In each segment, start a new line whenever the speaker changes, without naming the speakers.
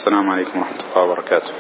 السلام عليكم ورحمة الله وبركاته.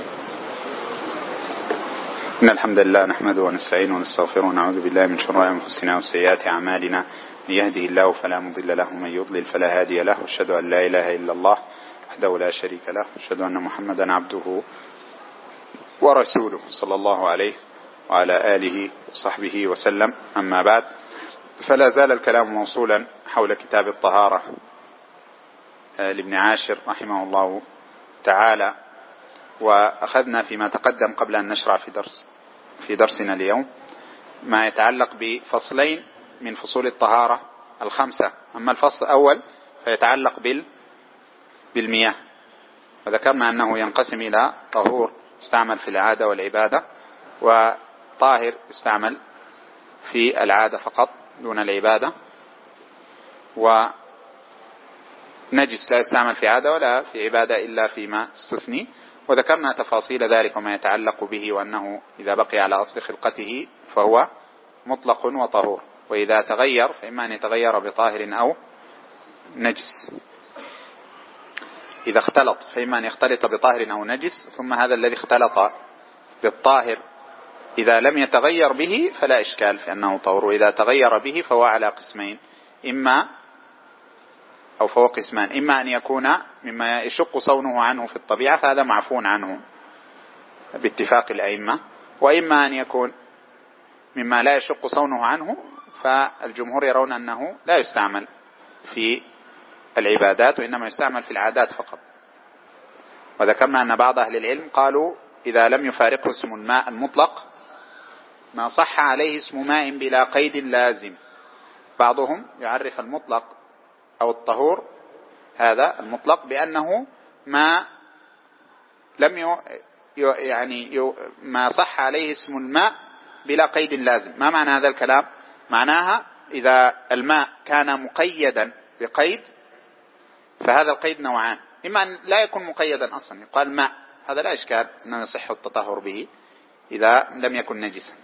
إن الحمد لله نحمده ونستعينه ونستغفره ونعوذ بالله من شرور أنفسنا وسيئات أعمالنا. من يهده الله فلا مضل له ومن يضلل فلا هادي له، وأشهد أن لا إله إلا الله وحده لا شريك له، وأشهد أن محمدا عبده ورسوله صلى الله عليه وعلى آله وصحبه وسلم. أما بعد، فلا زال الكلام موصولا حول كتاب الطهارة لابن عاشر رحمه الله تعالى، وأخذنا فيما تقدم قبل أن نشرع في درسنا اليوم ما يتعلق بفصلين من فصول الطهارة الخمسة. أما الفصل الأول فيتعلق بالمياه، وذكرنا أنه ينقسم إلى طهور يستعمل في العادة والعبادة، وطاهر يستعمل في العادة فقط دون العبادة، ونجس لا يستعمل في عادة ولا في عبادة إلا فيما استثني. وذكرنا تفاصيل ذلك وما يتعلق به، وأنه إذا بقي على أصل خلقته فهو مطلق وطهور، وإذا تغير فإما أن يتغير بطاهر أو نجس. إذا اختلط فإما أن يختلط بطاهر أو نجس، ثم هذا الذي اختلط بالطاهر إذا لم يتغير به فلا إشكال في أنه طهور، وإذا تغير به فهو على قسمين، فهو قسمان: إما أن يكون مما يشق صونه عنه في الطبيعة فهذا معفو عنه باتفاق الأئمة، وإما أن يكون مما لا يشق صونه عنه، فالجمهور يرون أنه لا يستعمل في العبادات وإنما يستعمل في العادات فقط. وذكرنا أن بعض أهل العلم قالوا إذا لم يفارقه اسم الماء المطلق ما صح عليه اسم ماء بلا قيد لازم. بعضهم يعرف المطلق أو الطهور هذا المطلق بأنه ما لم ما صح عليه اسم الماء بلا قيد لازم. ما معنى هذا الكلام؟ معناها إذا الماء كان مقيدا بقيد فهذا القيد نوعان: إما أن لا يكون مقيدا أصلا يقال ماء، هذا لا إشكال أنه يصح التطهر به إذا لم يكن نجسا.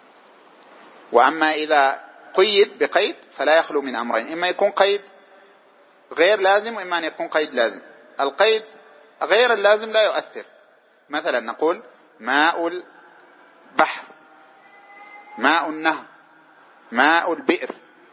وأما إذا قيد بقيد فلا يخلو من أمرين: إما يكون قيد غير لازم، وإما أن يكون قيد لازم. القيد غير اللازم لا يؤثر. مثلا نقول ماء البحر، ماء النهر، ماء البئر،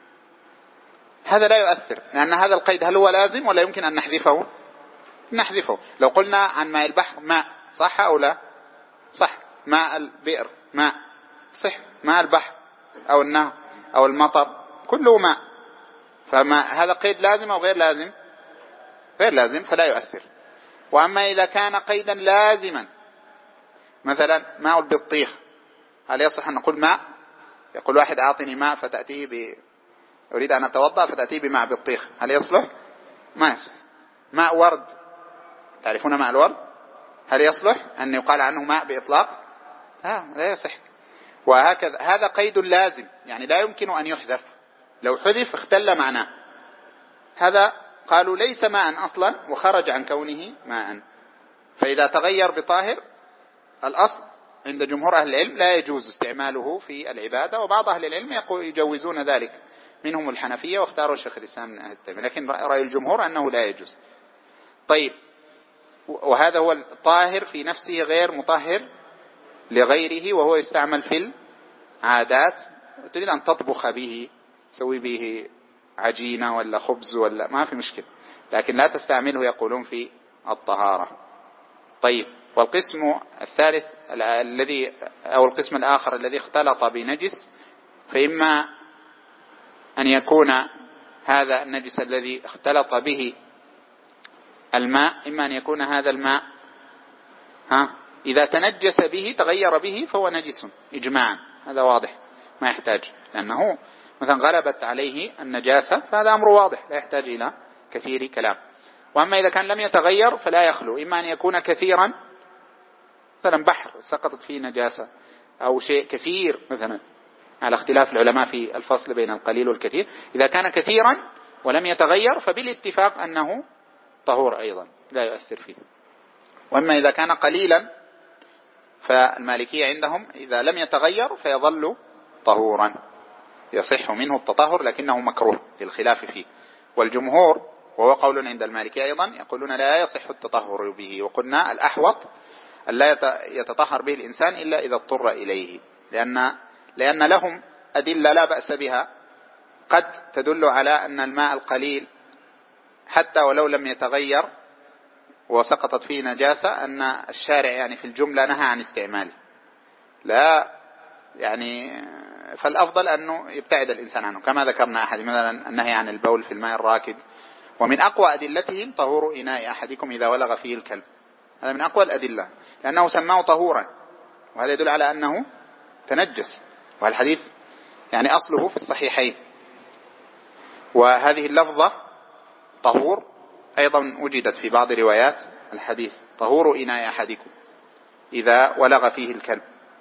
هذا لا يؤثر، لأن هذا القيد هل هو لازم ولا يمكن أن نحذفه؟ نحذفه. لو قلنا عن ماء البحر ماء، صح أو لا؟ صح. ماء البئر ماء، صح. ماء البحر أو النهر أو المطر كله ماء، فما هذا قيد لازم أو غير لازم؟ غير لازم، فلا يؤثر. وأما إذا كان قيدا لازما، مثلا ماء البطيخ، هل يصح أن نقول ماء؟ يقول واحد أعطني ماء فتأتيه أريد أن أتوضأ فتأتيه بماء بطيخ، هل يصلح؟ ما يصلح. ماء ورد، تعرفون ماء الورد، هل يصلح أن يقال عنه ماء بإطلاق؟ لا يصح. وهكذا هذا قيد لازم، يعني لا يمكن أن يحذف، لو حذف اختل معناه. هذا قالوا ليس ماء أصلا وخرج عن كونه ماء. فإذا تغير بطاهر الأصل عند جمهور أهل العلم لا يجوز استعماله في العبادة، وبعض أهل العلم يجوزون ذلك، منهم الحنفية واختاروا شيخ الإسلام من أهل التيمية، لكن رأي الجمهور أنه لا يجوز. طيب، وهذا هو الطاهر في نفسه غير مطهر لغيره، وهو يستعمل في العادات. تريد أن تطبخ به، تسوي به عجينة ولا خبز ولا ما في مشكلة، لكن لا تستعمله يقولون في الطهارة. طيب، والقسم الثالث القسم الآخر الذي اختلط بنجس، فإما أن يكون هذا النجس الذي اختلط به الماء، إما أن يكون هذا الماء إذا تنجس به تغير به فهو نجس إجماعا، هذا واضح ما يحتاج، لأنه مثلا غلبت عليه النجاسة، فهذا أمر واضح لا يحتاج إلى كثير كلام. وأما إذا كان لم يتغير فلا يخلو، إما أن يكون كثيرا، مثلا بحر سقطت فيه نجاسة أو شيء كثير، مثلا على اختلاف العلماء في الفصل بين القليل والكثير. إذا كان كثيرا ولم يتغير فبالاتفاق أنه طهور أيضا لا يؤثر فيه. وأما إذا كان قليلا فالمالكية عندهم إذا لم يتغير فيظل طهورا، يصح منه التطهر لكنه مكروه للخلاف فيه. والجمهور وهو قول عند المالكية أيضا، يقولون لا يصح التطهر به، وقلنا الأحوط أن لا يتطهر به الإنسان إلا إذا اضطر إليه، لأن لهم أدلة لا بأس بها قد تدل على أن الماء القليل حتى ولو لم يتغير وسقطت فيه نجاسة أن الشارع يعني في الجملة نهى عن استعماله، لا يعني فالأفضل أنه يبتعد الإنسان عنه، كما ذكرنا أحد مثلا النهي عن البول في الماء الراكد. ومن أقوى أدلتهم طهور إناء أحدكم إذا ولغ فيه الكلب، هذا من أقوى الأدلة لأنه سماه طهورا، وهذا يدل على أنه تنجس، والحديث يعني أصله في الصحيحين. وهذه اللفظة طهور أيضا وجدت في بعض روايات الحديث، طهور إناء أحدكم إذا ولغ فيه الكلب،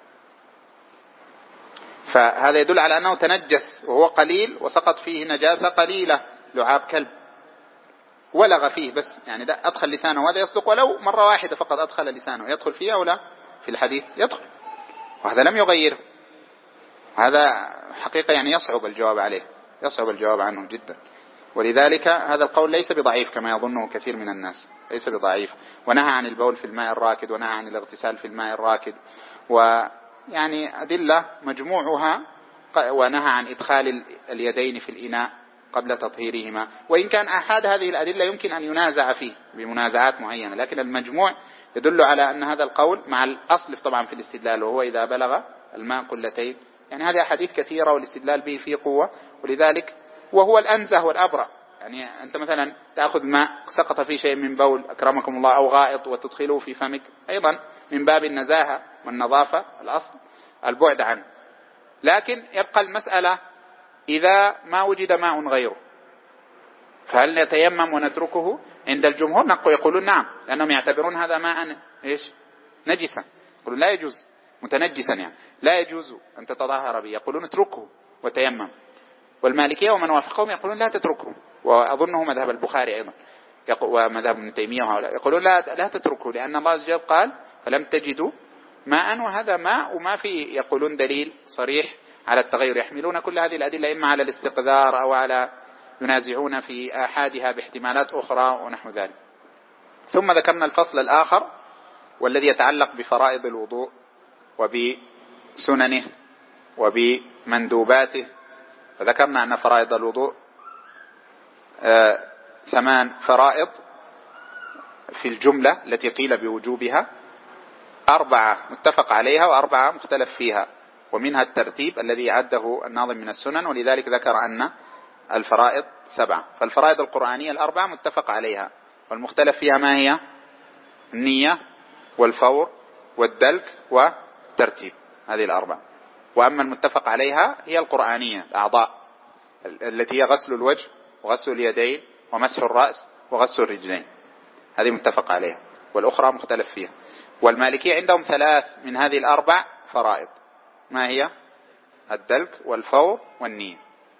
فهذا يدل على أنه تنجس وهو قليل وسقط فيه نجاسة قليلة لعاب كلب ولغ فيه، بس يعني ده أدخل لسانه، وهذا يصدق ولو مرة واحدة فقط أدخل لسانه، يدخل فيه أو لا؟ في الحديث يدخل، وهذا لم يغيره. هذا حقيقة يعني يصعب الجواب عليه، يصعب الجواب عنه جدا، ولذلك هذا القول ليس بضعيف كما يظنه كثير من الناس، ليس بضعيف. ونهى عن البول في الماء الراكد، ونهى عن الاغتسال في الماء الراكد، ويعني أدلة مجموعها، ونهى عن إدخال اليدين في الإناء قبل تطهيرهما، وإن كان أحد هذه الأدلة يمكن أن ينازع فيه بمنازعات معينة، لكن المجموع يدل على أن هذا القول مع الأصل طبعا في الاستدلال، وهو إذا بلغ الماء قلتين، يعني هذه أحاديث كثيرة والاستدلال به فيه قوة، ولذلك وهو الأنزه والأبرأ. يعني أنت مثلا تأخذ ماء سقط فيه شيء من بول أكرمكم الله أو غائط وتدخله في فمك، أيضا من باب النزاهة والنظافة، الأصل البعد عنه. لكن يبقى المسألة إذا ما وجد ماء غيره، فهل نتيمم ونتركه؟ عند الجمهور يقولون نعم، لأنهم يعتبرون هذا ماء إيش؟ نجسا، يقولون لا يجوز، متنجسا يعني لا يجوز أن تتطهر به، يقولون اتركه وتيمم. والمالكية ومن وافقهم يقولون لا تتركه، وأظنه مذهب البخاري أيضا ومذهب ابن تيمية وهؤلاء يقولون لا تتركه، لأن الله عز وجل قال فلم تجدوا ماء، وهذا ماء وما فيه يقولون دليل صريح على التغير. يحملون كل هذه الأدلة إما على الاستقذار أو على ينازعون في آحادها باحتمالات أخرى ونحو ذلك. ثم ذكرنا الفصل الآخر والذي يتعلق بفرائض الوضوء وبسننه وبمندوباته، فذكرنا أن فرائض الوضوء 8 فرائض في الجملة التي قيل بوجوبها، 4 متفق عليها و4 مختلف فيها، ومنها الترتيب الذي عده الناظم من السنن، ولذلك ذكر أن الفرائض 7. فالفرائض القرآنية 4 متفق عليها، والمختلف فيها ما هي؟ النية والفور والدلك والترتيب، هذه 4. وأما المتفق عليها هي القرآنية، الأعضاء التي هي غسل الوجه وغسل اليدين ومسح الرأس وغسل الرجلين، هذه متفق عليها، والأخرى مختلف فيها. والمالكية عندهم 3 من هذه 4 فرائض، ما هي؟ الدلك والفور والنية.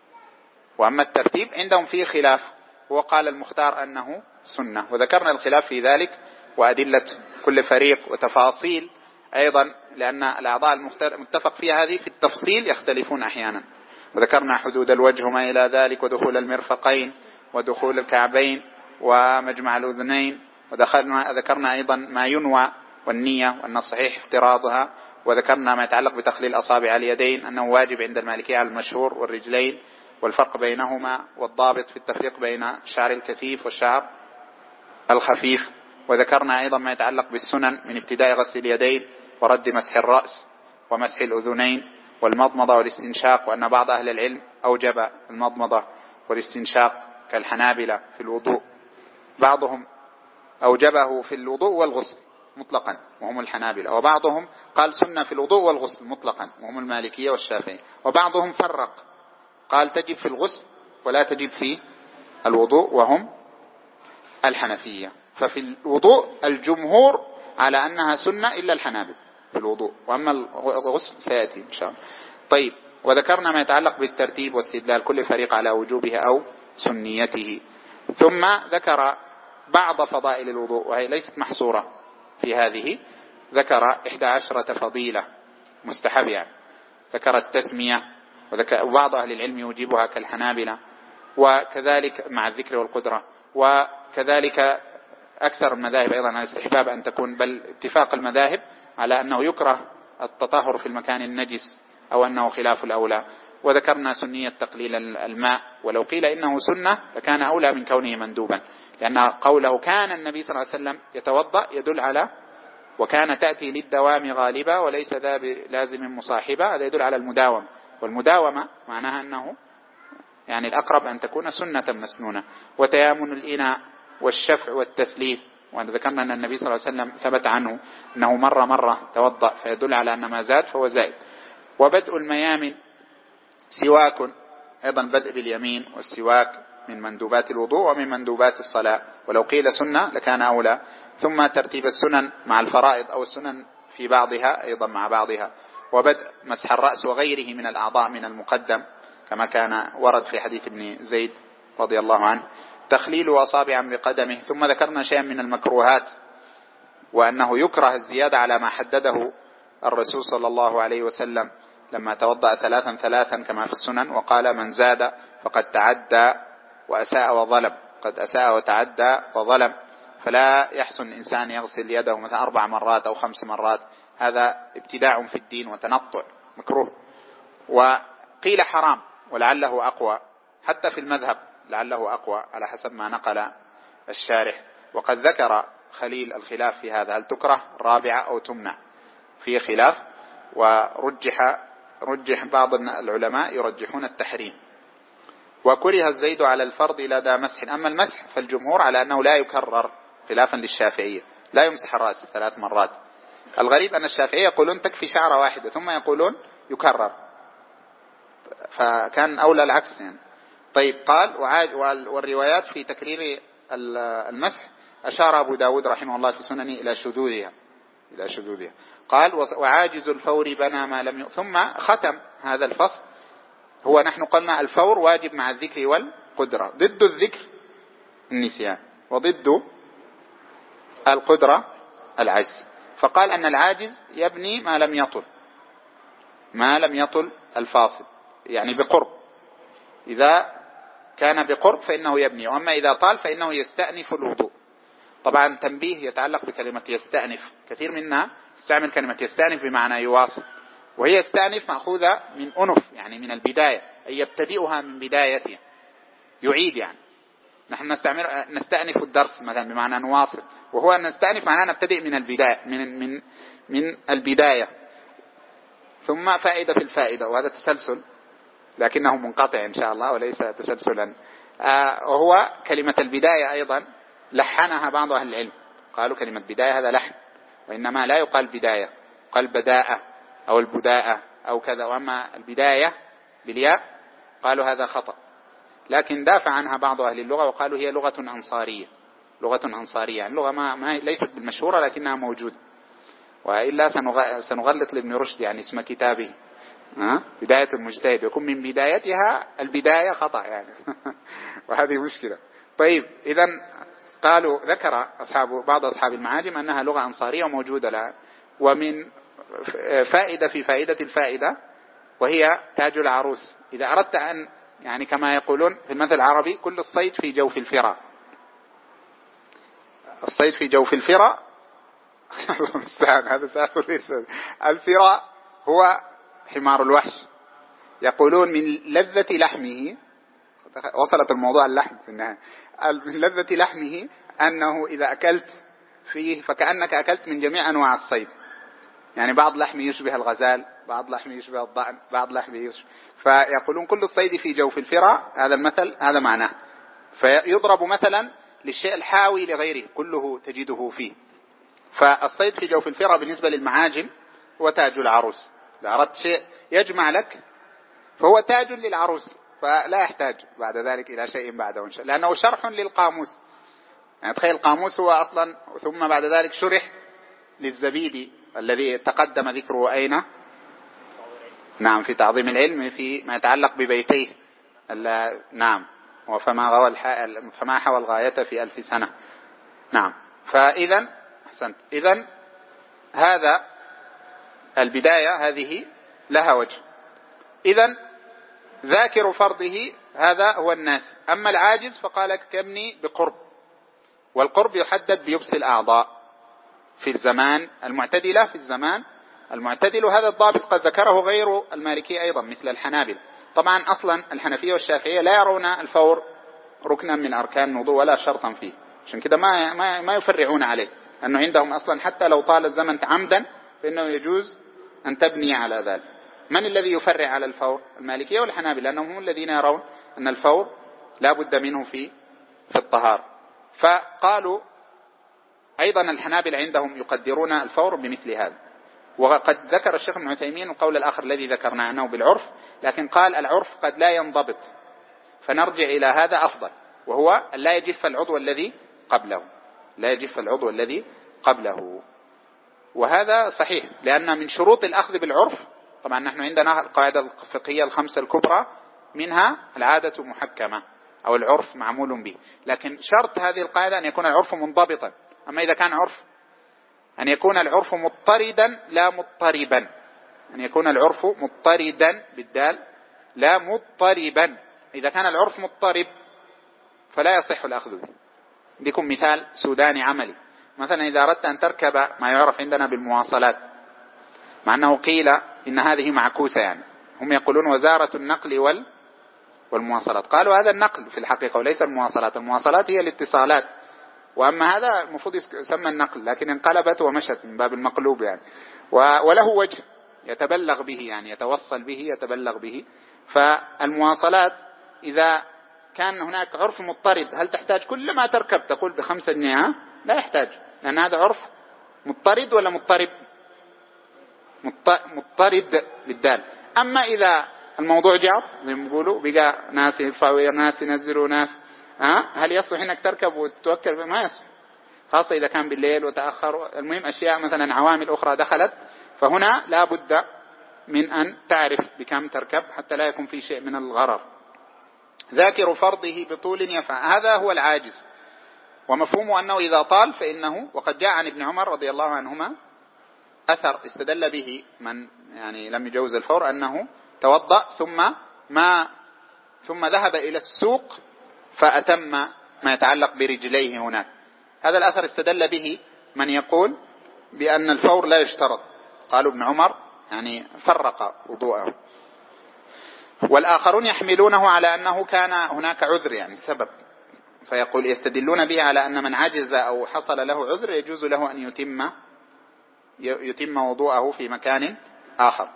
وأما الترتيب عندهم فيه خلاف، وقال المختار أنه سنة، وذكرنا الخلاف في ذلك وأدلة كل فريق وتفاصيل أيضا، لأن الأعضاء المتفق فيها هذه في التفصيل يختلفون أحيانا، وذكرنا حدود الوجه وما إلى ذلك، ودخول المرفقين ودخول الكعبين ومجمع الأذنين، وذكرنا أيضا ما ينوى والنية وأن الصحيح افتراضها، وذكرنا ما يتعلق بتخليل أصابع اليدين أنه واجب عند المالكية على المشهور، والرجلين والفرق بينهما، والضابط في التفريق بين الشعر الكثيف والشعر الخفيف. وذكرنا أيضا ما يتعلق بالسنن من ابتداء غسل اليدين ورد مسح الرأس ومسح الأذنين والمضمضة والاستنشاق، وأن بعض أهل العلم أوجب المضمضة والاستنشاق كالحنابلة في الوضوء، بعضهم أوجبه في الوضوء والغسل مطلقا وهم الحنابلة، وبعضهم قال سنة في الوضوء والغسل مطلقا وهم المالكية والشافعي، وبعضهم فرق قال تجب في الغسل ولا تجب في الوضوء وهم الحنفية. ففي الوضوء الجمهور على أنها سنة إلا الحنابل في الوضوء، وأما الغسل سيأتي إن شاء الله. طيب، وذكرنا ما يتعلق بالترتيب واستدلال كل فريق على وجوبه أو سنيته. ثم ذكر بعض فضائل الوضوء وهي ليست محصورة في هذه، ذكر 11 فضيلة مستحب يعني، ذكر التسمية، وبعض أهل العلم يوجبها كالحنابلة، وكذلك مع الذكر والقدرة، وكذلك أكثر المذاهب أيضا على الاستحباب أن تكون، بل اتفاق المذاهب على أنه يكره التطهر في المكان النجس أو أنه خلاف الأولى. وذكرنا سنية تقليل الماء، ولو قيل إنه سنة لكان أولى من كونه مندوبا، لأن قوله كان النبي صلى الله عليه وسلم يتوضأ يدل على وكان تأتي للدوام غالبا وليس ذا بلازم مصاحبة، هذا يدل على المداومة، والمداومة معناها أنه يعني الأقرب أن تكون سنة مسنونة. وتيامن الإناء والشفع والتثليث، وأن ذكرنا أن النبي صلى الله عليه وسلم ثبت عنه أنه مرة توضأ، فيدل على أن ما زاد فهو زائد. وبدء الميامن سواك، أيضا بدء باليمين والسواك من مندوبات الوضوء ومن مندوبات الصلاة، ولو قيل سنة لكان أولى. ثم ترتيب السنن مع الفرائض أو السنن في بعضها أيضا مع بعضها. وبدء مسح الرأس وغيره من الأعضاء من المقدم كما كان ورد في حديث ابن زيد رضي الله عنه. تخليل أصابع بقدمه. ثم ذكرنا شيئا من المكروهات، وأنه يكره الزيادة على ما حدده الرسول صلى الله عليه وسلم لما توضأ 3 كما في السنن، وقال من زاد فقد تعدى وأساء وظلم، قد أساء وتعدى وظلم. فلا يحسن الإنسان يغسل يده مثلا 4 مرات أو 5 مرات، هذا ابتداع في الدين وتنطع مكروه. وقيل حرام ولعله أقوى، حتى في المذهب لعله أقوى على حسب ما نقل الشارح. وقد ذكر خليل الخلاف في هذا، هل تكره رابعة أو تمنع، فيه خلاف، رجح بعض العلماء يرجحون التحريم. وكره الزيد على الفرض لدى مسح. أما المسح فالجمهور على أنه لا يكرر خلافا للشافعية، لا يمسح الرأس 3 مرات. الغريب أن الشافعية يقولون تكفي شعرة واحدة، ثم يقولون يكرر، فكان أولى العكس يعني. طيب قال والروايات في تكرير المسح أشار أبو داود رحمه الله في سننه إلى شذوذها. قال وعاجز الفور بنى ما لم ثم ختم هذا الفصل. هو نحن قلنا الفور واجب مع الذكر والقدرة، ضد الذكر النسيان، وضد القدرة العجز. فقال أن العاجز يبني ما لم يطل الفاصل، يعني بقرب، إذا كان بقرب فإنه يبني، وأما إذا طال فإنه يستأنف الوضوء. طبعا تنبيه يتعلق بكلمة يستأنف، كثير منا استعمل كلمة يستأنف بمعنى يواصل، وهي يستأنف مأخوذة من أنف، يعني من البداية، أي يبتدئها من بدايتها، يعيد يعني. نحن نستأنف الدرس مثلا بمعنى نواصل، وهو أن نستأنف معناه نبتدئ من البداية، من البداية. ثم فائدة في الفائدة، وهذا تسلسل لكنه منقطع إن شاء الله وليس تسلسلا. وهو كلمة البداية أيضا لحنها بعض أهل العلم، قالوا كلمة بداية هذا لحن، وإنما لا يقال بداية، قال بداءة أو البداءة أو كذا، وأما البداية بالياء قالوا هذا خطأ. لكن دافع عنها بعض أهل اللغة وقالوا هي لغة أنصارية، يعني لغة ما ليست بالمشهورة لكنها موجودة. وإلا سنغلط لابن رشد يعني اسم كتابه بداية المجتهد، يكون من بدايتها البداية خطأ يعني وهذه مشكلة. طيب إذن قالوا ذكر بعض أصحاب المعاجم أنها لغة أنصارية وموجودة لها. ومن فائدة في فائدة الفائدة، وهي تاج العروس. إذا أردت أن يعني كما يقولون في المثل العربي كل الصيد في جوف الفرا، الصيد في جوف الفرا هذا سأقول الفرا هو حمار الوحش. يقولون من لذة لحمه، وصلت الموضوع اللحم في النهاية، من لذة لحمه أنه إذا أكلت فيه فكأنك أكلت من جميع أنواع الصيد، يعني بعض لحمه يشبه الغزال، بعض لحمه يشبه الضأن، بعض لحمه يشبه، فيقولون كل الصيد في جوف الفرا، هذا المثل هذا معناه. فيضرب مثلا للشيء الحاوي لغيره كله تجده فيه. فالصيد في جوف الفرا بالنسبة للمعاجم هو تاج العروس. إذا أردت شيء يجمع لك فهو تاج للعروس، فلا يحتاج بعد ذلك إلى شيء بعده لأنه شرح للقاموس. يعني تخيل القاموس هو أصلا، ثم بعد ذلك شرح للزبيدي الذي تقدم ذكره أين؟ نعم في تعظيم العلم في ما يتعلق ببيتيه. نعم فما حوى الغاية في 1000 سنة. نعم. فإذا أحسنت، إذن هذا البداية هذه لها وجه. إذن ذاكر فرضه هذا هو الناس. أما العاجز فقال كبني بقرب، والقرب يحدد بيبس الأعضاء في الزمان، المعتدلة في الزمان المعتدل، وهذا الضابط قد ذكره غير المالكي أيضا مثل الحنابلة. طبعا أصلا الحنفية والشافعية لا يرون الفور ركنا من أركان الوضوء ولا شرطا فيه، عشان كده ما يفرعون عليه، أنه عندهم أصلا حتى لو طال الزمن عمدا فإنه يجوز أن تبني على ذلك. من الذي يفرع على الفور؟ المالكية والحنابلة، لأنهم هم الذين يرون أن الفور لا بد منه في الطهارة. فقالوا أيضا الحنابلة عندهم يقدرون الفور بمثل هذا. وقد ذكر الشيخ ابن عثيمين القول الآخر الذي ذكرنا أنه بالعرف، لكن قال العرف قد لا ينضبط، فنرجع إلى هذا أفضل، وهو لا يجف العضو الذي قبله، لا يجف العضو الذي قبله. وهذا صحيح، لأن من شروط الأخذ بالعرف، طبعا نحن عندنا القاعدة الفقهية الخمسة الكبرى، منها العادة محكمة أو العرف معمول به، لكن شرط هذه القاعدة أن يكون العرف منضبطا. أما إذا كان عرف، أن يكون العرف مضطردا لا مضطربا، أن يكون العرف مضطردا بالدال لا مضطربا. إذا كان العرف مضطرب فلا يصح الأخذ به. ديكم مثال سوداني عملي، مثلا إذا أردت أن تركب ما يعرف عندنا بالمواصلات، مع أنه قيل إن هذه معكوسة، يعني هم يقولون وزارة النقل والمواصلات، قالوا هذا النقل في الحقيقة وليس المواصلات، المواصلات هي الاتصالات، وأما هذا المفروض يسمى النقل، لكن انقلبت ومشت من باب المقلوب يعني، وله وجه يتبلغ به، يعني يتوصل به يتبلغ به. فالمواصلات إذا كان هناك عرف مضطرد، هل تحتاج كل ما تركب تقول ب5 جنيه؟ لا يحتاج، لأن هذا عرف مضطرد ولا مضطرب؟ مضطرد بالدال. أما إذا الموضوع جاط زي ما بيقولوا، بقى ناس يرفعوا ناس ينزلوا ناس، هل يصلح انك تركب وتتوكل؟ ما يصلح، خاصة إذا كان بالليل وتأخر. المهم أشياء مثلا عوامل أخرى دخلت، فهنا لا بد من أن تعرف بكم تركب حتى لا يكون في شيء من الغرر. ذاكر فرضه بطول يفعل، هذا هو العاجز، ومفهومه أنه إذا طال فإنه، وقد جاء عن ابن عمر رضي الله عنهما أثر استدل به من يعني لم يجوز الفور، أنه توضأ ثم ذهب إلى السوق فأتم ما يتعلق برجليه هناك. هذا الأثر استدل به من يقول بأن الفور لا يشترط، قالوا ابن عمر يعني فرق وضوءه. والآخرون يحملونه على أنه كان هناك عذر، يعني سبب، فيقول يستدلون به على أن من عجز أو حصل له عذر يجوز له أن يتم وضوءه في مكان آخر.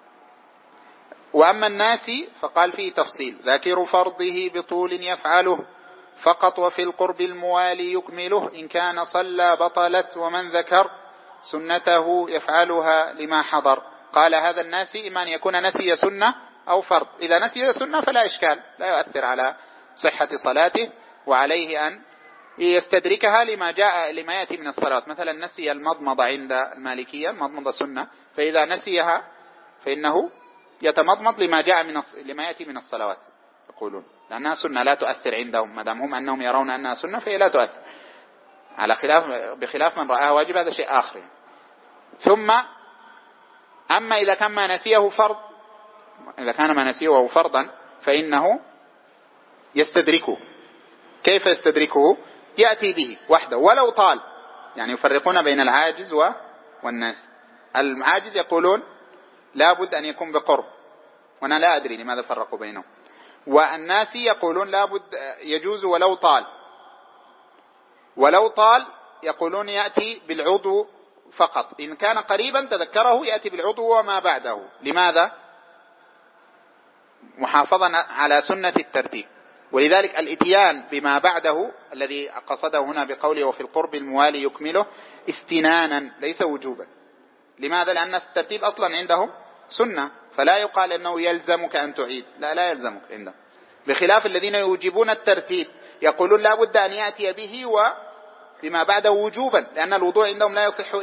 وأما الناسي فقال فيه تفصيل: ذاكر فرضه بطول يفعله فقط، وفي القرب الموالي يكمله، إن كان صلى بطلت، ومن ذكر سنته يفعلها لما حضر. قال هذا الناسي إما أن يكون نسي سنة أو فرض، إذا نسي سنة فلا إشكال، لا يؤثر على صحة صلاته، وعليه أن يستدركها لما يأتي من الصلوات. مثلا نسي المضمضة عند المالكية، المضمضة سنة، فإذا نسيها فإنه يتمضمض لما يأتي من الصلوات، يقولون لأنها سنة لا تؤثر عندهم، ما دام هم أنهم يرون أنها سنة فهي لا تؤثر، بخلاف من رآها واجب، هذا شيء آخر. ثم أما إذا كان ما نسيه فرض، إذا كان ما نسيه فرضا فإنه يستدركه. كيف يستدركه؟ يأتي به وحده ولو طال، يعني يفرقون بين العاجز والناس. العاجز يقولون لا بد أن يكون بقرب، وأنا لا أدري لماذا فرقوا بينهم. والناس يقولون لا بد يجوز ولو طال يقولون يأتي بالعضو فقط، إن كان قريبا تذكره يأتي بالعضو وما بعده. لماذا؟ محافظا على سنة الترتيب. ولذلك الاتيان بما بعده الذي قصده هنا بقوله وفي القرب الموالي يكمله استنانا ليس وجوبا. لماذا؟ لأن الترتيب أصلا عندهم سنة، فلا يقال أنه يلزمك أن تعيد، لا يلزمك عندهم، بخلاف الذين يوجبون الترتيب يقولون لا بد أن يأتي به وبما بعده وجوبا، لأن الوضوء عندهم لا يصح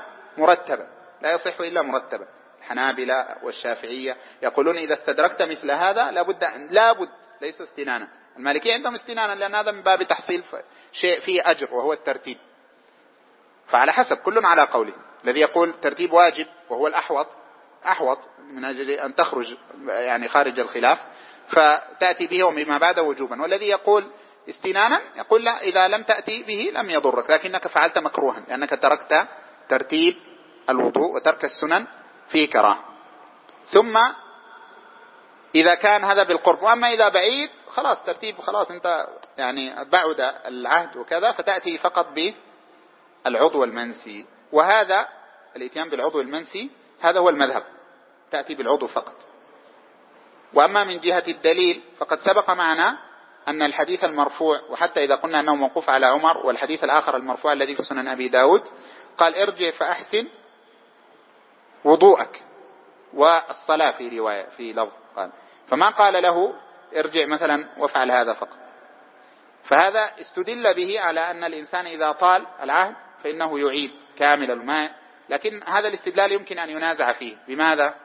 إلا مرتبا. الحنابلة والشافعية يقولون إذا استدركت مثل هذا لابد ليس استنانا. المالكية عندهم استنانا، لأن هذا من باب تحصيل شيء فيه أجر وهو الترتيب. فعلى حسب، كل على قوله. الذي يقول ترتيب واجب وهو أحوط من أجل أن تخرج يعني خارج الخلاف فتأتي به وبما بعد وجوبا، والذي يقول استنانا يقول لا، إذا لم تأتي به لم يضرك، لكنك فعلت مكروها لأنك تركت ترتيب الوضوء، وترك السنن فيه كراهة. ثم إذا كان هذا بالقرب، وأما إذا بعيد خلاص ترتيب، خلاص أنت يعني بعد العهد وكذا، فتأتي فقط بالعضو المنسي. وهذا الاتيان بالعضو المنسي هذا هو المذهب، تأتي بالعضو فقط. وأما من جهة الدليل فقد سبق معنا أن الحديث المرفوع، وحتى إذا قلنا أنه موقوف على عمر، والحديث الآخر المرفوع الذي في سنن أبي داود قال ارجع فأحسن وضوءك، والصلاة في رواية في لفظ قال، فما قال له ارجع مثلا وافعل هذا فقط. فهذا استدل به على أن الإنسان إذا طال العهد فإنه يعيد كامل الماء، لكن هذا الاستدلال يمكن أن ينازع فيه. بماذا؟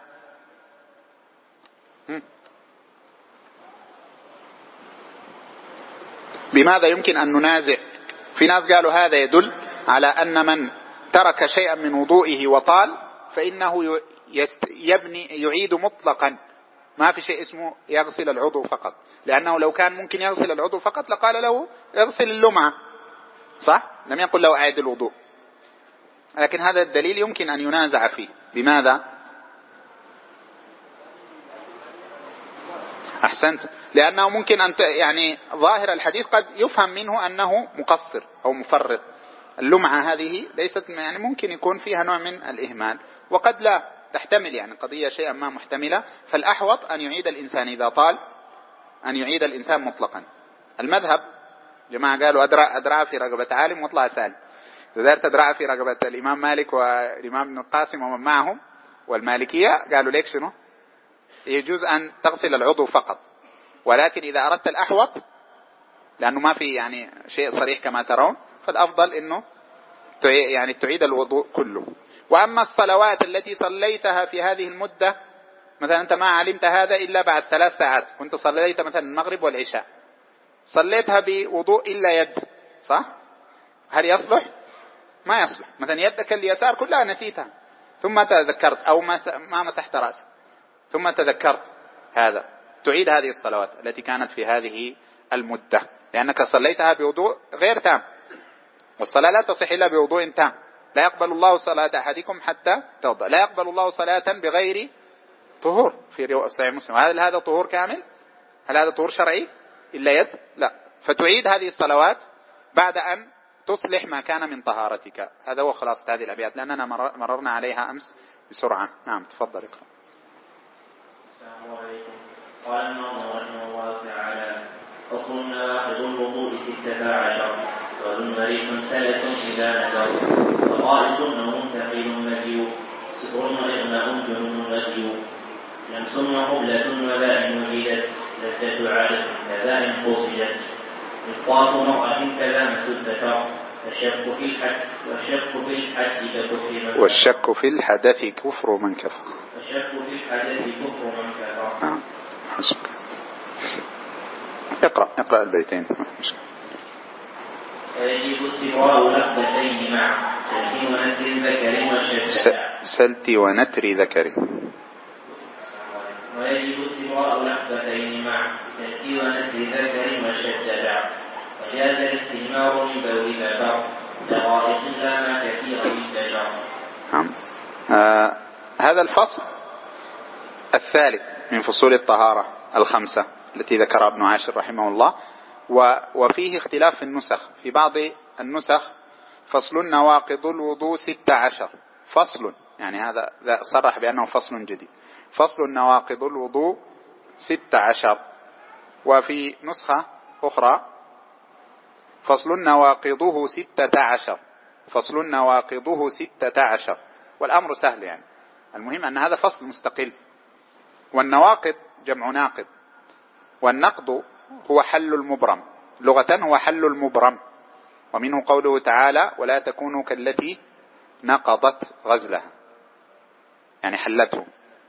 بماذا يمكن أن ننازع؟ في ناس قالوا هذا يدل على أن من ترك شيئا من وضوئه وطال فإنه يعيد مطلقا، ما في شيء اسمه يغسل العضو فقط، لأنه لو كان ممكن يغسل العضو فقط لقال له يغسل اللمعة، صح؟ لم يقل له أعد الوضوء. لكن هذا الدليل يمكن أن ينازع فيه. بماذا؟ أحسنت، لأنه ممكن أن يعني ظاهر الحديث قد يفهم منه أنه مقصر أو مفرط. اللمعة هذه ليست يعني ممكن يكون فيها نوع من الإهمال، وقد لا تحتمل يعني قضية شيئا ما محتملة. فالأحوط أن يعيد الإنسان إذا طال، أن يعيد الإنسان مطلقا. المذهب جماعة قالوا أدرع في رقبة عالم واطلع سالم. إذا دارت أدرع في رقبة الإمام مالك والإمام ابن القاسم ومن معهم والمالكية قالوا ليك شنو؟ يجوز أن تغسل العضو فقط، ولكن إذا أردت الأحوط لأنه ما في يعني شيء صريح كما ترون، فالأفضل أنه يعني تعيد الوضوء كله. وأما الصلوات التي صليتها في هذه المدة، مثلا أنت ما علمت هذا إلا بعد 3 ساعات، كنت صليت مثلا المغرب والعشاء، صليتها بوضوء إلا يد، صح؟ هل يصلح؟ ما يصلح. مثلا يدك اليسار كلها نسيتها ثم تذكرت، أو ما مسحت رأسك ثم تذكرت هذا، تعيد هذه الصلوات التي كانت في هذه المدة، لأنك صليتها بوضوء غير تام، والصلاة لا تصح إلا بوضوء تام. لا يقبل الله صلاة أحدكم حتى توضأ، لا يقبل الله صلاة بغير طهور في صحيح مسلم. هل هذا طهور كامل؟ هل هذا طهور شرعي إلا يد؟ لا. فتعيد هذه الصلوات بعد أن تصلح ما كان من طهارتك. هذا هو خلاصة هذه الأبيات، لأننا مررنا عليها أمس بسرعة. نعم تفضل اقرأ.
السلام عليكم. قال الناظم رحمه الله تعالى: أصل نواقض الوضوء 16، والمريء سلس إذا نذر، وقائد نوم ثقيل مذي، سكر وإغماء جنون مذي، لمس وقبلة وذا إن وجدت، لذة عادة كذا إن قصدت، إفطاف مرأة كذا مس الذكر، والشك في الحدث كفر من كفر.
والشك في الحدث كفر من كفر. حسبك. اقرأ البيتين.
ويجب استبراء لفظتين مع سلت ونتر ذكر والشدة.
سلت ونتر ذكر.
ويجب استبراء لفظتين مع سلت ونتر ذكر والشدة، وجاز الاستجمار من بول ذكر، دقائق لا ما كثيرا من تجر.
هذا الفصل الثالث من فصول الطهارة 5 التي ذكرها ابن عاشر رحمه الله، وفيه اختلاف في النسخ. في بعض النسخ فصل نواقض الوضوء 16، فصل يعني هذا صرح بأنه فصل جديد، فصل نواقض الوضوء 16. وفي نسخة أخرى فصل نواقضه 16، فصل نواقضه 16. والأمر سهل يعني، المهم أن هذا فصل مستقل. والنواقض جمع ناقض، والنقض هو حل المبرم، لغة هو حل المبرم، ومنه قوله تعالى: ولا تكونوا كالتي نقضت غزلها، يعني حلته.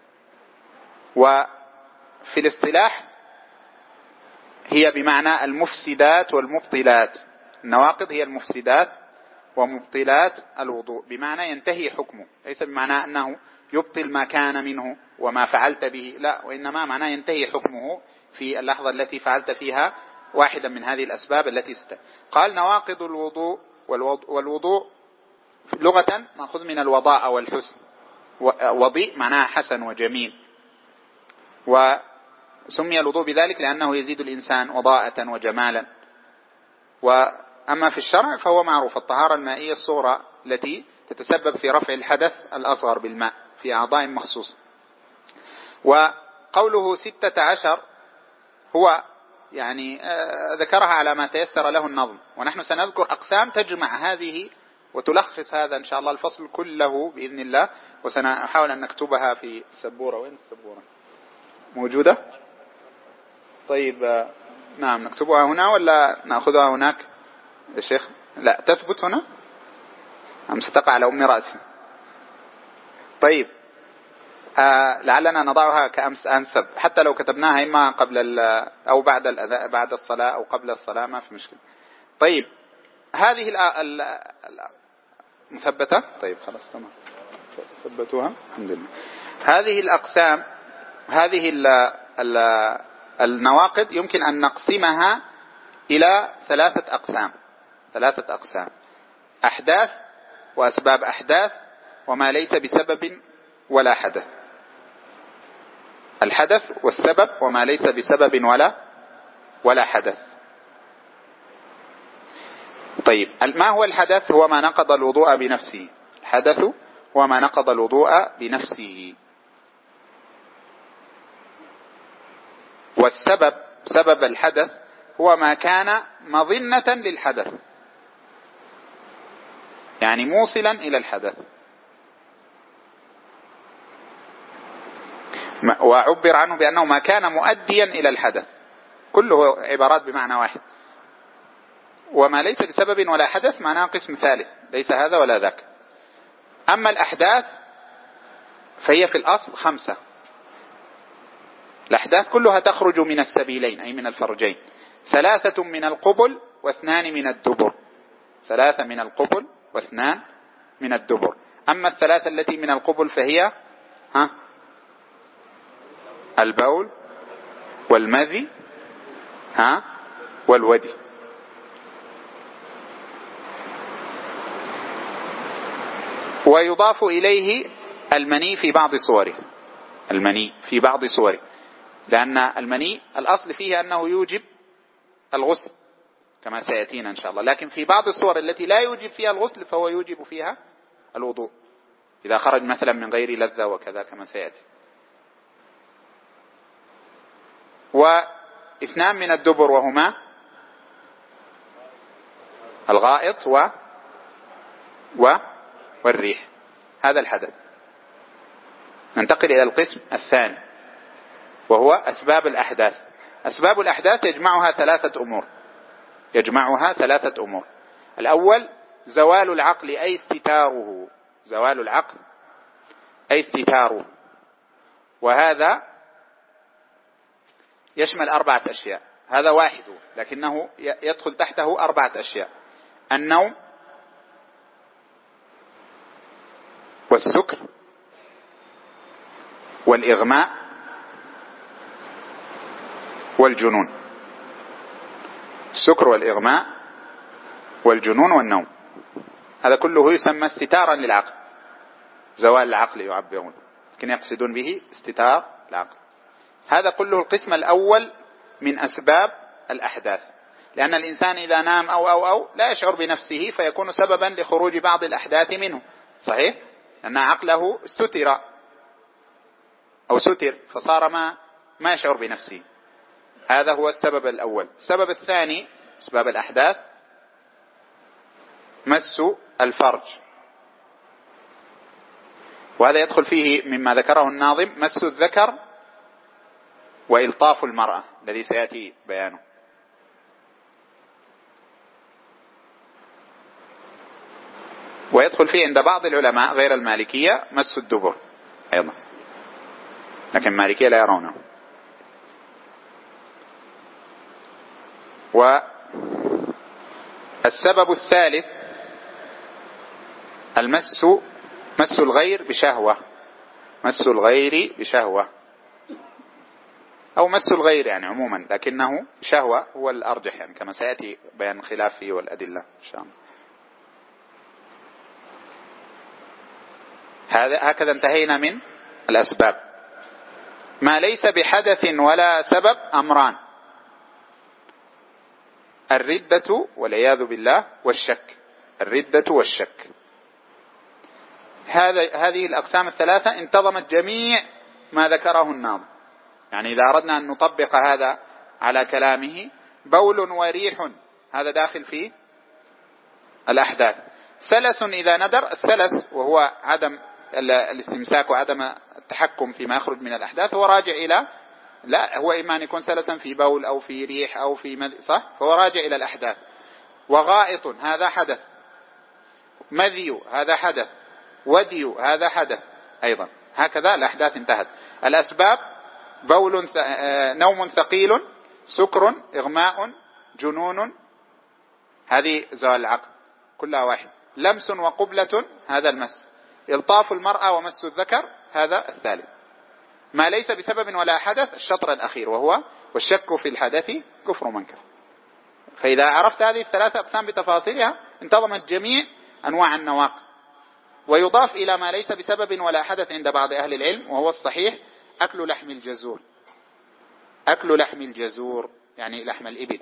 وفي الاصطلاح هي بمعنى المفسدات والمبطلات. النواقض هي المفسدات ومبطلات الوضوء، بمعنى ينتهي حكمه، ليس بمعنى أنه يبطل ما كان منه وما فعلت به، لا، وإنما معناه ينتهي حكمه في اللحظة التي فعلت فيها واحدا من هذه الأسباب التي قال نواقض الوضوء. والوضوء لغة مأخوذ من الوضاء والحسن، وضيء معناها حسن وجميل، وسمي الوضوء بذلك لأنه يزيد الإنسان وضاءة وجمالا. وأما في الشرع فهو معروف الطهارة المائية الصغرى التي تتسبب في رفع الحدث الأصغر بالماء في أعضاء مخصوصة. وقوله 16 هو يعني ذكرها على ما تيسر له النظم، ونحن سنذكر أقسام تجمع هذه وتلخص هذا إن شاء الله الفصل كله بإذن الله، وسنحاول أن نكتبها في السبورة. وين السبورة؟ موجودة؟ طيب نعم، نكتبها هنا ولا نأخذها هناك يا شيخ؟ لا، تثبت هنا أم ستقع على أم رأسي؟ طيب لعلنا نضعها كأمس أنسب، حتى لو كتبناها إما قبل أو بعد الصلاة أو قبل الصلاة ما في مشكلة. طيب هذه مثبتة. طيب خلاص تمام، ثبتوها الحمد لله. هذه الأقسام، هذه النواقض يمكن أن نقسمها إلى ثلاثة أقسام: أحداث وأسباب أحداث وما ليس بسبب ولا حدث. الحدث والسبب وما ليس بسبب ولا حدث. طيب ما هو الحدث؟ هو ما نقض الوضوء بنفسه. الحدث هو ما نقض الوضوء بنفسه. والسبب، سبب الحدث هو ما كان مظنة للحدث، يعني موصلا إلى الحدث. وعبر عنه بأنه ما كان مؤديا إلى الحدث، كله عبارات بمعنى واحد. وما ليس بسبب ولا حدث معناه قسم ثالث، ليس هذا ولا ذاك. أما الأحداث فهي في الأصل 5. الأحداث كلها تخرج من السبيلين أي من الفرجين: 3 من القبل و2 من الدبر. 3 من القبل و2 من الدبر. أما الثلاثة التي من القبل فهي البول والمذي والودي. ويضاف إليه المني في بعض صوره. المني في بعض صوره، لأن المني الأصل فيه أنه يوجب الغسل كما سيأتينا إن شاء الله، لكن في بعض الصور التي لا يوجب فيها الغسل فهو يوجب فيها الوضوء إذا خرج مثلا من غير لذة وكذا كما سيأتي. 2 من الدبر وهما الغائط والريح. هذا الحدث. ننتقل إلى القسم الثاني وهو أسباب الأحداث. أسباب الأحداث يجمعها 3 أمور. الأول زوال العقل أي استتاره. زوال العقل أي استتاره، وهذا يشمل 4 أشياء. هذا واحد لكنه يدخل تحته 4 أشياء: النوم والسكر والإغماء والجنون. السكر والإغماء والجنون والنوم، هذا كله يسمى استتارا للعقل. زوال العقل يعبرون، لكن يقصدون به استتار العقل. هذا كله القسم الأول من أسباب الأحداث، لأن الإنسان إذا نام أو لا يشعر بنفسه فيكون سببا لخروج بعض الأحداث منه، صحيح؟ لأن عقله استتر أو ستر فصار ما يشعر بنفسه. هذا هو السبب الأول. السبب الثاني أسباب الأحداث: مس الفرج، وهذا يدخل فيه مما ذكره الناظم مس الذكر وإلطاف المرأة الذي سيأتي بيانه. ويدخل فيه عند بعض العلماء غير المالكية مس الدبر أيضا، لكن المالكية لا يرونه. والسبب الثالث مس الغير بشهوة. مس الغير بشهوة، أو مس الغير يعني عموما، لكنه شهوة هو الأرجح يعني كما سيأتي بيان خلافه والأدلة إن شاء الله. هكذا انتهينا من الأسباب. ما ليس بحدث ولا سبب أمران: الردة والعياذ بالله والشك. الردة والشك، هذه الأقسام الثلاثة انتظمت جميع ما ذكره الناظم. يعني إذا أردنا أن نطبق هذا على كلامه، بول وريح هذا داخل في الأحداث. سلس إذا ندر، السلس وهو عدم الاستمساك وعدم التحكم فيما يخرج من الأحداث، هو راجع إلى، لا هو إما أن يكون سلسا في بول أو في ريح أو في صح، فهو راجع إلى الأحداث. وغائط هذا حدث، مذي هذا حدث، ودي هذا حدث أيضا. هكذا الأحداث انتهت. الأسباب: بول، نوم ثقيل، سكر، إغماء، جنون، هذه زوال العقل كلها واحد. لمس وقبلة هذا المس. إلطاف المرأة ومس الذكر هذا الثالث. ما ليس بسبب ولا حدث الشطر الأخير، وهو والشك في الحدث كفر من كفر. فإذا عرفت هذه الثلاثة أقسام بتفاصيلها انتظمت جميع أنواع النواقض. ويضاف إلى ما ليس بسبب ولا حدث عند بعض أهل العلم، وهو الصحيح، أكل لحم الجزور. أكل لحم الجزور يعني لحم الإبل.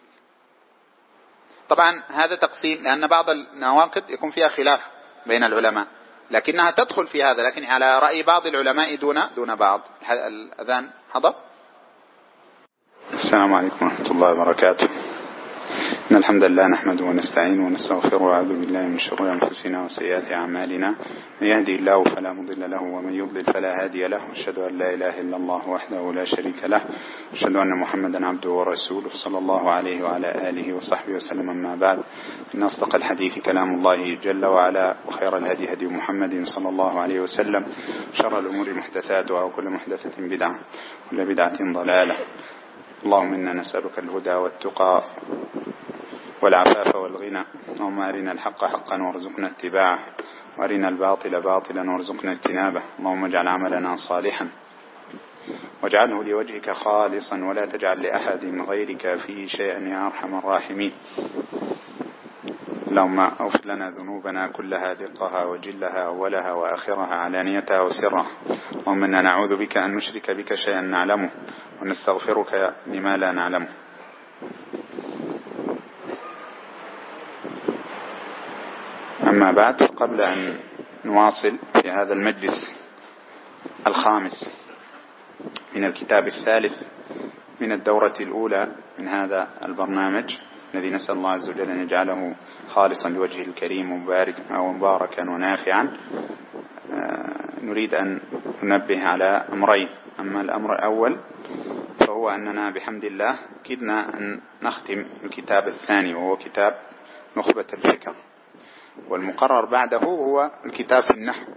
طبعا هذا تقسيم، لأن بعض النواقض يكون فيها خلاف بين العلماء، لكنها تدخل في هذا، لكن على رأي بعض العلماء دون بعض. الأذان حضر. السلام عليكم ورحمة الله وبركاته. إن الحمد لله نحمده ونستعينه ونستغفره وأعوذ بالله من شرور أنفسنا وسيئات أعمالنا. من يهدي الله فلا مضل له ومن يضلل فلا هادي له. أشهد أن لا إله إلا الله وحده لا شريك له. أشهد أن محمدا عبده ورسوله صلى الله عليه وعلى آله وصحبه وسلم. أما بعد، إن أصدق الحديث كلام الله جل وعلا، وخير الهدي هدي محمد صلى الله عليه وسلم، شر الأمور محدثاتها وكل محدثة بدعة وكل بدعة ضلالة. اللهم إنا نسألك الهدى والتقى والعفاف والغنى. اللهم أرنا الحق حقا وارزقنا اتباعه، وأرنا الباطل باطلا وارزقنا اجتنابه. اللهم اجعل عملنا صالحا واجعله لوجهك خالصا، ولا تجعل لأحد غيرك فيه شيئا يا أرحم الراحمين. اللهم اغفر لنا ذنوبنا كلها، دقها وجلها، أولها وآخرها، علانيتها وسرها. اللهم إنا نعوذ بك أن نشرك بك شيئا نعلمه، ونستغفرك لما لا نعلمه. أما بعد، قبل أن نواصل في هذا المجلس الخامس من الكتاب الثالث من الدورة الأولى من هذا البرنامج الذي نسأل الله عز وجل أن يجعله خالصا لوجهه الكريم ومباركا ونافعا، نريد أن ننبه على أمرين. أما الأمر الأول فهو أننا بحمد الله كدنا أن نختم الكتاب الثاني، وهو كتاب نخبة الفكر، والمقرر بعده هو الكتاب في النحو،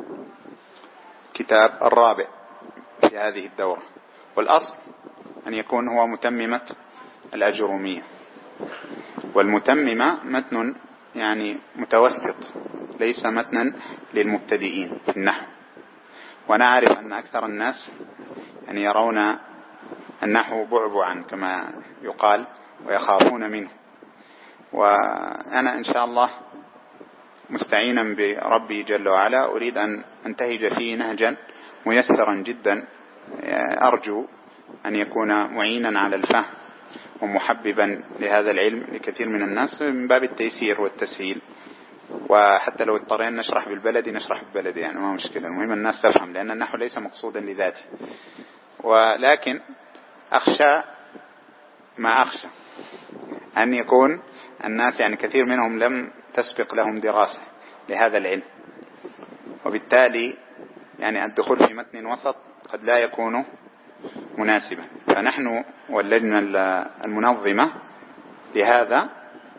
كتاب الرابع في هذه الدورة. والأصل أن يكون هو متممة الأجرومية، والمتممة متن يعني متوسط، ليس متنا للمبتدئين في النحو. ونعرف أن أكثر الناس يعني يرون النحو بعبعا كما يقال ويخافون منه. وأنا إن شاء الله مستعينا بربي جل وعلا أريد أن أنتهج فيه نهجا ميسرا جدا، أرجو أن يكون معينا على الفهم ومحببا لهذا العلم لكثير من الناس من باب التيسير والتسهيل. وحتى لو اضطرينا نشرح بالبلدي نشرح بالبلدي، يعني ما مشكلة، المهم الناس تفهم، لأن النحو ليس مقصودا لذاته. ولكن أخشى ما أخشى أن يكون الناس يعني كثير منهم لم تسبق لهم دراسة لهذا العلم، وبالتالي يعني الدخول في متن وسط قد لا يكون مناسبا. فنحن واللجنة المنظمة لهذا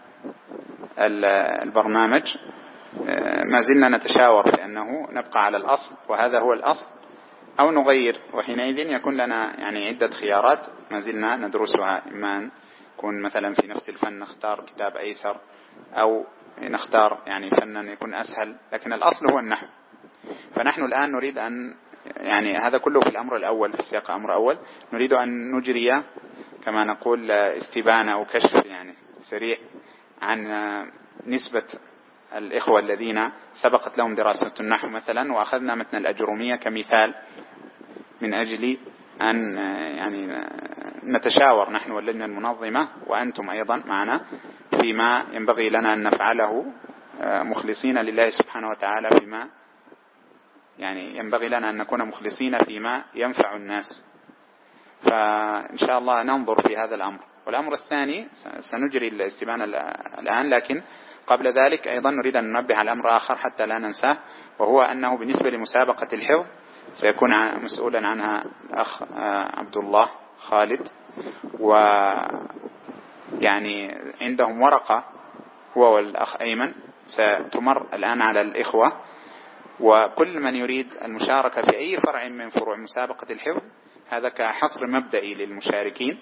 البرنامج ما زلنا نتشاور بأنه نبقى على الأصل، وهذا هو الأصل، أو نغير، وحينئذ يكون لنا يعني عدة خيارات ما زلنا ندرسها. إما نكون مثلا في نفس الفن نختار كتاب أيسر، أو نختار يعني فنا يكون أسهل، لكن الأصل هو النحو. فنحن الآن نريد أن يعني هذا كله في الأمر الأول، في سياق أمر أول. نريد أن نجري كما نقول استبانة أو كشف يعني سريع عن نسبة الإخوة الذين سبقت لهم دراسة النحو مثلا، وأخذنا متن الأجرومية كمثال من أجل أن يعني نتشاور نحن واللجنة المنظمة وأنتم أيضا معنا فيما ينبغي لنا أن نفعله مخلصين لله سبحانه وتعالى، فيما يعني ينبغي لنا أن نكون مخلصين فيما ينفع الناس. فإن شاء الله ننظر في هذا الأمر. والأمر الثاني سنجري الاستبانة الآن، لكن قبل ذلك أيضا نريد أن ننبه على أمر آخر حتى لا ننساه، وهو أنه بالنسبة لمسابقة الحفظ سيكون مسؤولا عنها الأخ عبد الله خالد، ويعني عندهم ورقة هو والأخ أيمن ستمر الآن على الإخوة، وكل من يريد المشاركة في أي فرع من فروع مسابقة الحفظ، هذا كحصر مبدئي للمشاركين،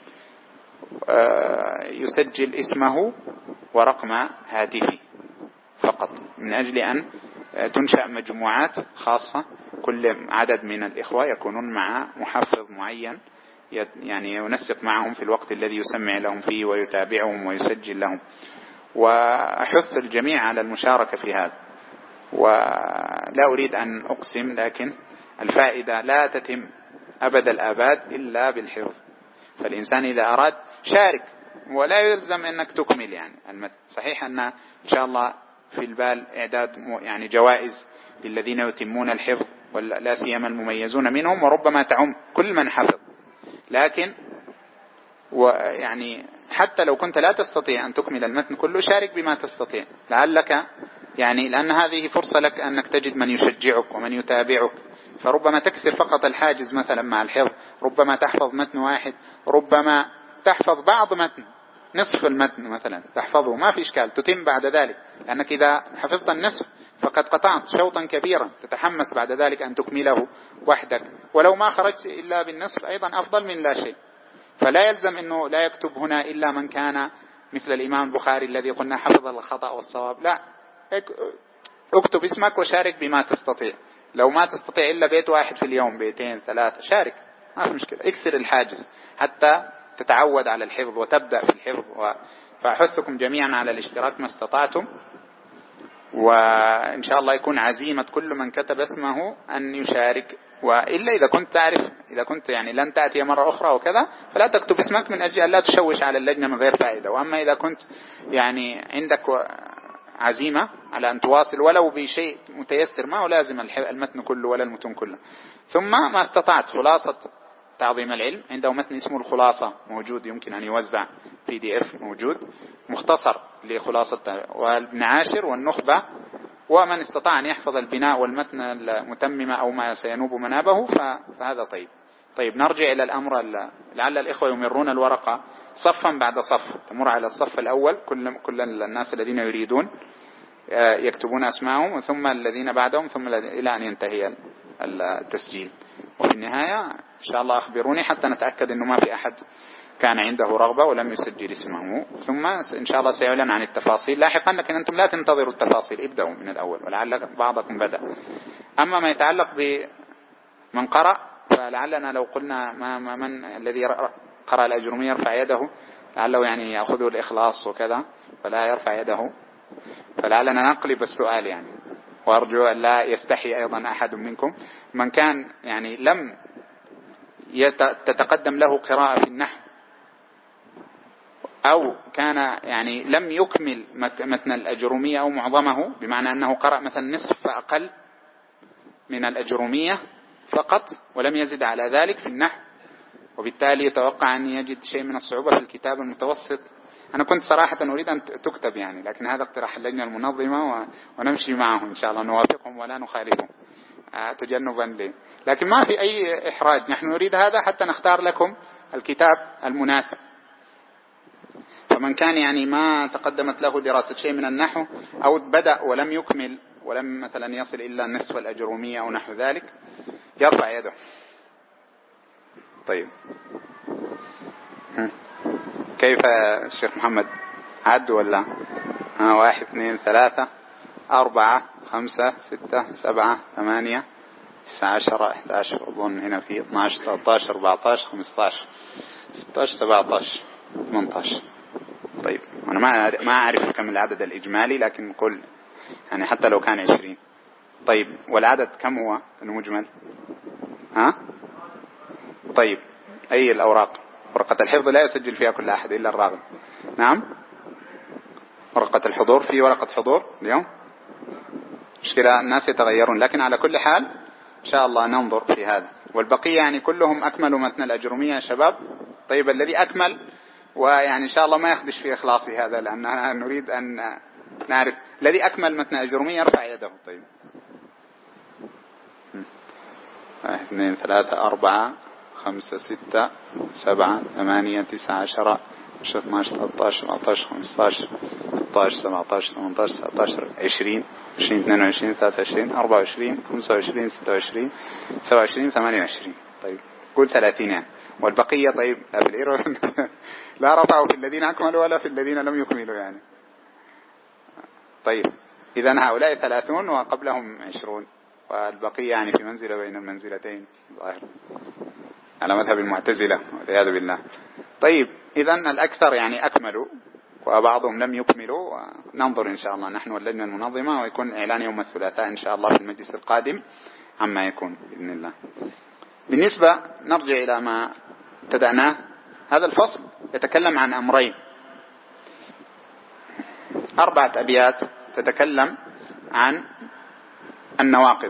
يسجل اسمه ورقم هاتفه فقط، من أجل أن تنشأ مجموعات خاصة، كل عدد من الإخوة يكونون مع محفظ معين يعني ينسق معهم في الوقت الذي يسمع لهم فيه ويتابعهم ويسجل لهم. وأحث الجميع على المشاركة في هذا، ولا أريد أن أقسم، لكن الفائدة لا تتم أبد الآباد إلا بالحفظ. فالإنسان إذا أراد شارك، ولا يلزم أنك تكمل يعني صحيح أن إن شاء الله في البال إعداد يعني جوائز للذين يتمون الحفظ، ولا سيما المميزون منهم، وربما تعم كل من حفظ، لكن ويعني حتى لو كنت لا تستطيع أن تكمل المتن كله، شارك بما تستطيع، لعلك يعني، لأن هذه فرصة لك أنك تجد من يشجعك ومن يتابعك، فربما تكسر فقط الحاجز مثلا مع الحفظ، ربما تحفظ متن واحد، ربما تحفظ بعض متن، نصف المتن مثلا تحفظه ما في إشكال، تتم بعد ذلك، لأنك إذا حفظت النصف فقد قطعت شوطا كبيرا، تتحمس بعد ذلك أن تكمله وحدك، ولو ما خرجت إلا بالنصف أيضا أفضل من لا شيء. فلا يلزم أنه لا يكتب هنا إلا من كان مثل الإمام البخاري الذي قلنا حفظ الخطأ والصواب، لا، اكتب اسمك وشارك بما تستطيع. لو ما تستطيع إلا بيت واحد في اليوم، بيتين ثلاثة، شارك ما في مشكلة، اكسر الحاجز حتى تتعود على الحفظ وتبدأ في الحفظ. فأحثكم جميعا على الاشتراك ما استطعتم، وإن شاء الله يكون عزيمة كل من كتب اسمه أن يشارك. وإلا إذا كنت تعرف، إذا كنت يعني لن تأتي مرة أخرى وكذا، فلا تكتب اسمك من أجل أن لا تشوش على اللجنة من غير فائدة. وأما إذا كنت يعني عندك عزيمة على أن تواصل ولو بشيء متيسر، ما هو لازم المتن كله ولا المتن كله. ثم ما استطعت، خلاصة تعظيم العلم عنده متن اسمه الخلاصة موجود، يمكن أن يوزع PDF موجود مختصر لخلاصة، وابن عاشر والنخبة، ومن استطاع أن يحفظ البناء والمتن المتممة أو ما سينوب منابه فهذا طيب. نرجع إلى الأمر، لعل الإخوة يمرون الورقة صفا بعد صف، تمر على الصف الأول كل الناس الذين يريدون يكتبون أسماءهم، ثم الذين بعدهم، ثم إلى أن ينتهي التسجيل. وفي النهاية إن شاء الله أخبروني حتى نتأكد أنه ما في أحد كان عنده رغبة ولم يسجل اسمه، ثم إن شاء الله سيعلن عن التفاصيل لاحقا. لكن أنتم لا تنتظروا التفاصيل، ابدأوا من الأول، ولعل بعضكم بدأ. أما ما يتعلق بمن قرأ، فلعلنا لو قلنا من الذي قرأ الأجرومية يرفع يده، لعله يعني يأخذه الإخلاص وكذا فلا يرفع يده، فلعلنا نقلب السؤال يعني، وأرجو أن لا يستحي أيضا أحد منكم من كان يعني لم تتقدم له قراءة في النحو، أو كان يعني لم يكمل متن الأجرومية أو معظمه، بمعنى أنه قرأ مثلا نصف فأقل من الأجرومية فقط ولم يزد على ذلك في النحو، وبالتالي يتوقع أن يجد شيء من الصعوبة في الكتاب المتوسط. أنا كنت صراحة أريد أن تكتب يعني، لكن هذا اقتراح اللجنة المنظمة ونمشي معهم إن شاء الله، نوافقهم ولا نخالفهم تجنبا لي، لكن ما في أي إحراج، نحن نريد هذا حتى نختار لكم الكتاب المناسب. فمن كان يعني ما تقدمت له دراسة شيء من النحو، أو بدأ ولم يكمل ولم مثلا يصل إلا نصف الأجرومية أو نحو ذلك، يرفع يده. طيب كيف الشيخ محمد؟ عد ولا 1 2 3 4 5 6 7 8 19 11 أظن هنا في 12 13 14 15 16 17 18. طيب أنا ما أعرف كم العدد الإجمالي، لكن نقول يعني حتى لو كان 20. طيب والعدد كم هو المجمل؟ ها؟ طيب أي الأوراق؟ ورقة الحفظ لا يسجل فيها كل أحد إلا الراغب. نعم، ورقة الحضور، في ورقة حضور اليوم؟ مشكلة الناس يتغيرون، لكن على كل حال إن شاء الله ننظر في هذا. والبقية يعني كلهم أكملوا متن الأجرمية يا شباب. طيب الذي أكمل ويعني إن شاء الله ما يخدش في إخلاصي هذا، لأننا نريد أن نعرف الذي أكمل متن الأجرمية يرفع يده. طيب 1 2 3 4 5 6 7 8 9 10 12 13 14 15 16 17 18 19 20 20 22 23 24 25 26 27 28. طيب قول 30 يعني. والبقية طيب لا رفعوا في الذين أكملوا ولا في الذين لم يكملوا يعني. طيب إذن هؤلاء 30 وقبلهم 20، والبقية يعني في منزلة بين المنزلتين ظاهر على مذهب المعتزلة والعياذ بالله. طيب إذن الأكثر يعني أكملوا وبعضهم لم يكملوا، وننظر إن شاء الله نحن واللجنة المنظمة، ويكون إعلان يوم الثلاثاء إن شاء الله في المجلس القادم عما يكون بإذن الله. بالنسبة نرجع إلى ما ابتدأناه، هذا الفصل يتكلم عن أمرين، 4 أبيات تتكلم عن النواقض،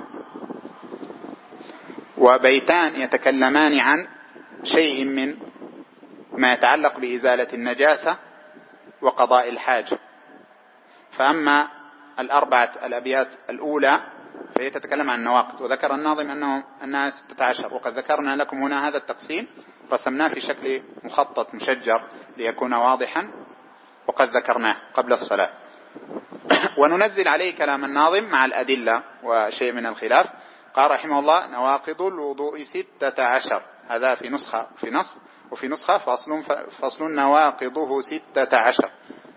وبيتان يتكلمان عن شيء من ما يتعلق بإزالة النجاسة وقضاء الحاجة. فأما 4 الأبيات الأولى فهي تتكلم عن النواقض، وذكر الناظم أنها 16، وقد ذكرنا لكم هنا هذا التقسيم رسمناه في شكل مخطط مشجر ليكون واضحا، وقد ذكرناه قبل الصلاة. وننزل عليه كلام الناظم مع الأدلة وشيء من الخلاف. قال رحمه الله: نواقض الوضوء 16. هذا في نسخة في نص، وفي نسخة فصل نواقضه 16،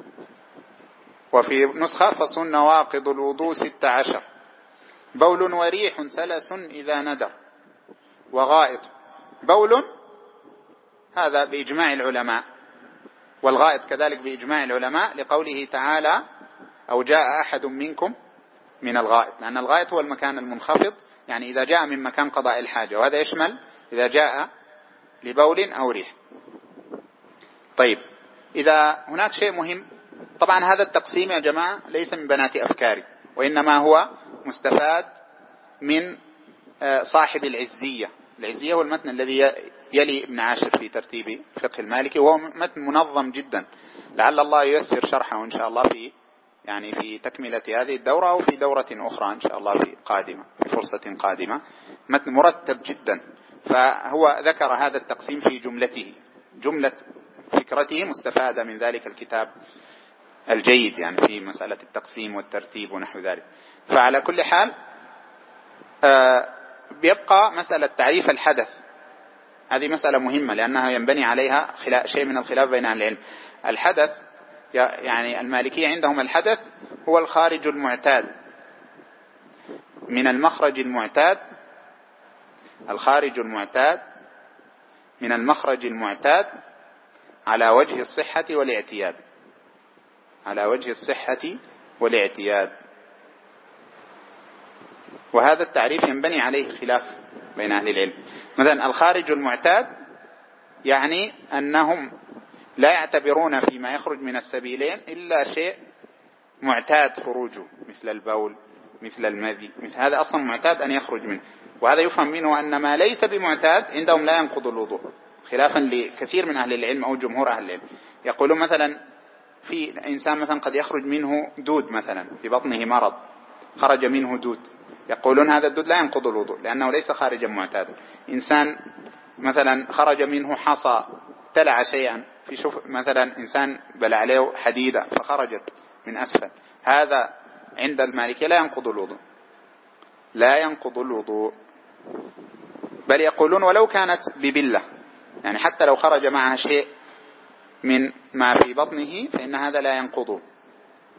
وفي نسخة فصل نواقض الوضوء 16. بول وريح سلس إذا ندر وغائط. بول هذا بإجماع العلماء، والغائط كذلك بإجماع العلماء، لقوله تعالى: أو جاء أحد منكم من الغائط، لأن الغائط هو المكان المنخفض، يعني إذا جاء من مكان قضاء الحاجة، وهذا يشمل إذا جاء لبول أو ريح. طيب إذا هناك شيء مهم، طبعا هذا التقسيم يا جماعة ليس من بنات أفكاري، وإنما هو مستفاد من صاحب العزية. العزية هو المتن الذي يلي ابن عاشر في ترتيب فقه المالكي، وهو متن منظم جدا، لعل الله ييسر شرحه إن شاء الله في تكملة هذه الدورة، أو في دورة أخرى إن شاء الله في فرصة قادمة. متن مرتب جدا، فهو ذكر هذا التقسيم في جملة فكرته مستفادة من ذلك الكتاب الجيد، يعني في مسألة التقسيم والترتيب ونحو ذلك. فعلى كل حال بيبقى مسألة تعريف الحدث، هذه مسألة مهمة لأنها ينبني عليها شيء من الخلاف بين العلم. الحدث يعني المالكية عندهم الحدث هو الخارج المعتاد من المخرج المعتاد، الخارج المعتاد من المخرج المعتاد على وجه الصحة والاعتياد، على وجه الصحة والاعتياد. وهذا التعريف ينبني عليه خلاف بين أهل العلم. مثلا الخارج المعتاد يعني أنهم لا يعتبرون فيما يخرج من السبيلين إلا شيء معتاد خروجه، مثل البول، مثل المذي، مثل هذا أصلا معتاد أن يخرج منه. وهذا يفهم منه أن ما ليس بمعتاد عندهم لا ينقض الوضوء، خلافا لكثير من أهل العلم أو جمهور أهل العلم. يقولون مثلا في إنسان مثلا قد يخرج منه دود، مثلا في بطنه مرض خرج منه دود، يقولون هذا الدود لا ينقض الوضوء لأنه ليس خارجا معتادا. إنسان مثلا خرج منه حصى تلع شيئا، في مثلا إنسان بلع عليه حديدة فخرجت من أسفل، هذا عند المالكية لا ينقض الوضوء، لا ينقض الوضوء. بل يقولون ولو كانت ببلة، يعني حتى لو خرج معها شيء من ما في بطنه فإن هذا لا ينقضه،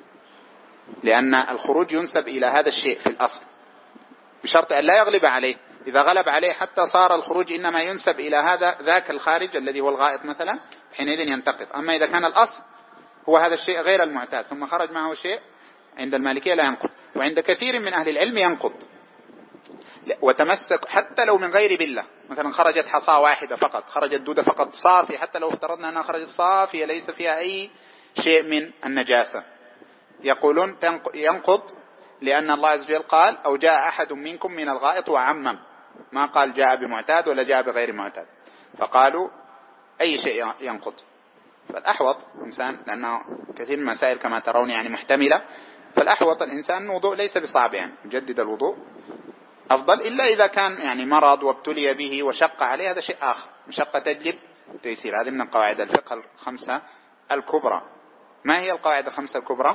لأن الخروج ينسب إلى هذا الشيء في الأصل، بشرط أن لا يغلب عليه. إذا غلب عليه حتى صار الخروج إنما ينسب إلى هذا ذاك الخارج الذي هو الغائط مثلا، حينئذ ينتقض. أما إذا كان الأصل هو هذا الشيء غير المعتاد ثم خرج معه شيء، عند المالكية لا ينقض، وعند كثير من أهل العلم ينقض. وتمسك حتى لو من غير بلة، مثلا خرجت حصاة واحدة فقط، خرجت دودة فقط صافية، حتى لو افترضنا أنها خرجت صافية ليس فيها أي شيء من النجاسة، يقولون ينقض، لأن الله عز وجل قال أو جاء أحد منكم من الغائط وعمم، ما قال جاء بمعتاد ولا جاء بغير معتاد، فقالوا أي شيء ينقض. فالأحوط إنسان، لأنه كثير من المسائل كما ترون يعني محتملة، فالأحوط الإنسان الوضوء ليس بصعب، يعني يجدد الوضوء أفضل، إلا إذا كان يعني مرض وابتلي به وشق عليه، هذا شيء آخر، مشقة تجلب تيسير. هذه من قواعد الفقه الخمسة الكبرى. ما هي القواعد الخمسة الكبرى؟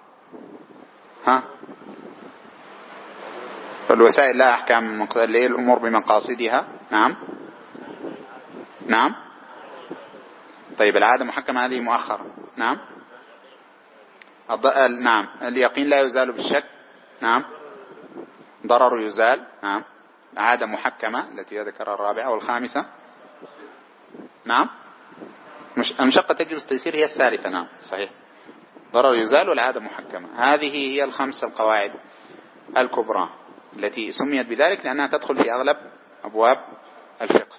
الوسائل لا أحكام الأمور بمقاصدها. نعم. طيب العادة محكمة هذه مؤخرة. نعم. نعم. اليقين لا يزال بالشك. نعم. ضرر يزال. نعم. العادة محكمة التي ذكرها الرابعة. والخامسة نعم المشقة تجلب التيسير هي الثالثة. نعم صحيح، ضرر يزال والعادة محكمة. هذه هي الخمس القواعد الكبرى التي سميت بذلك لأنها تدخل في أغلب أبواب الفقه.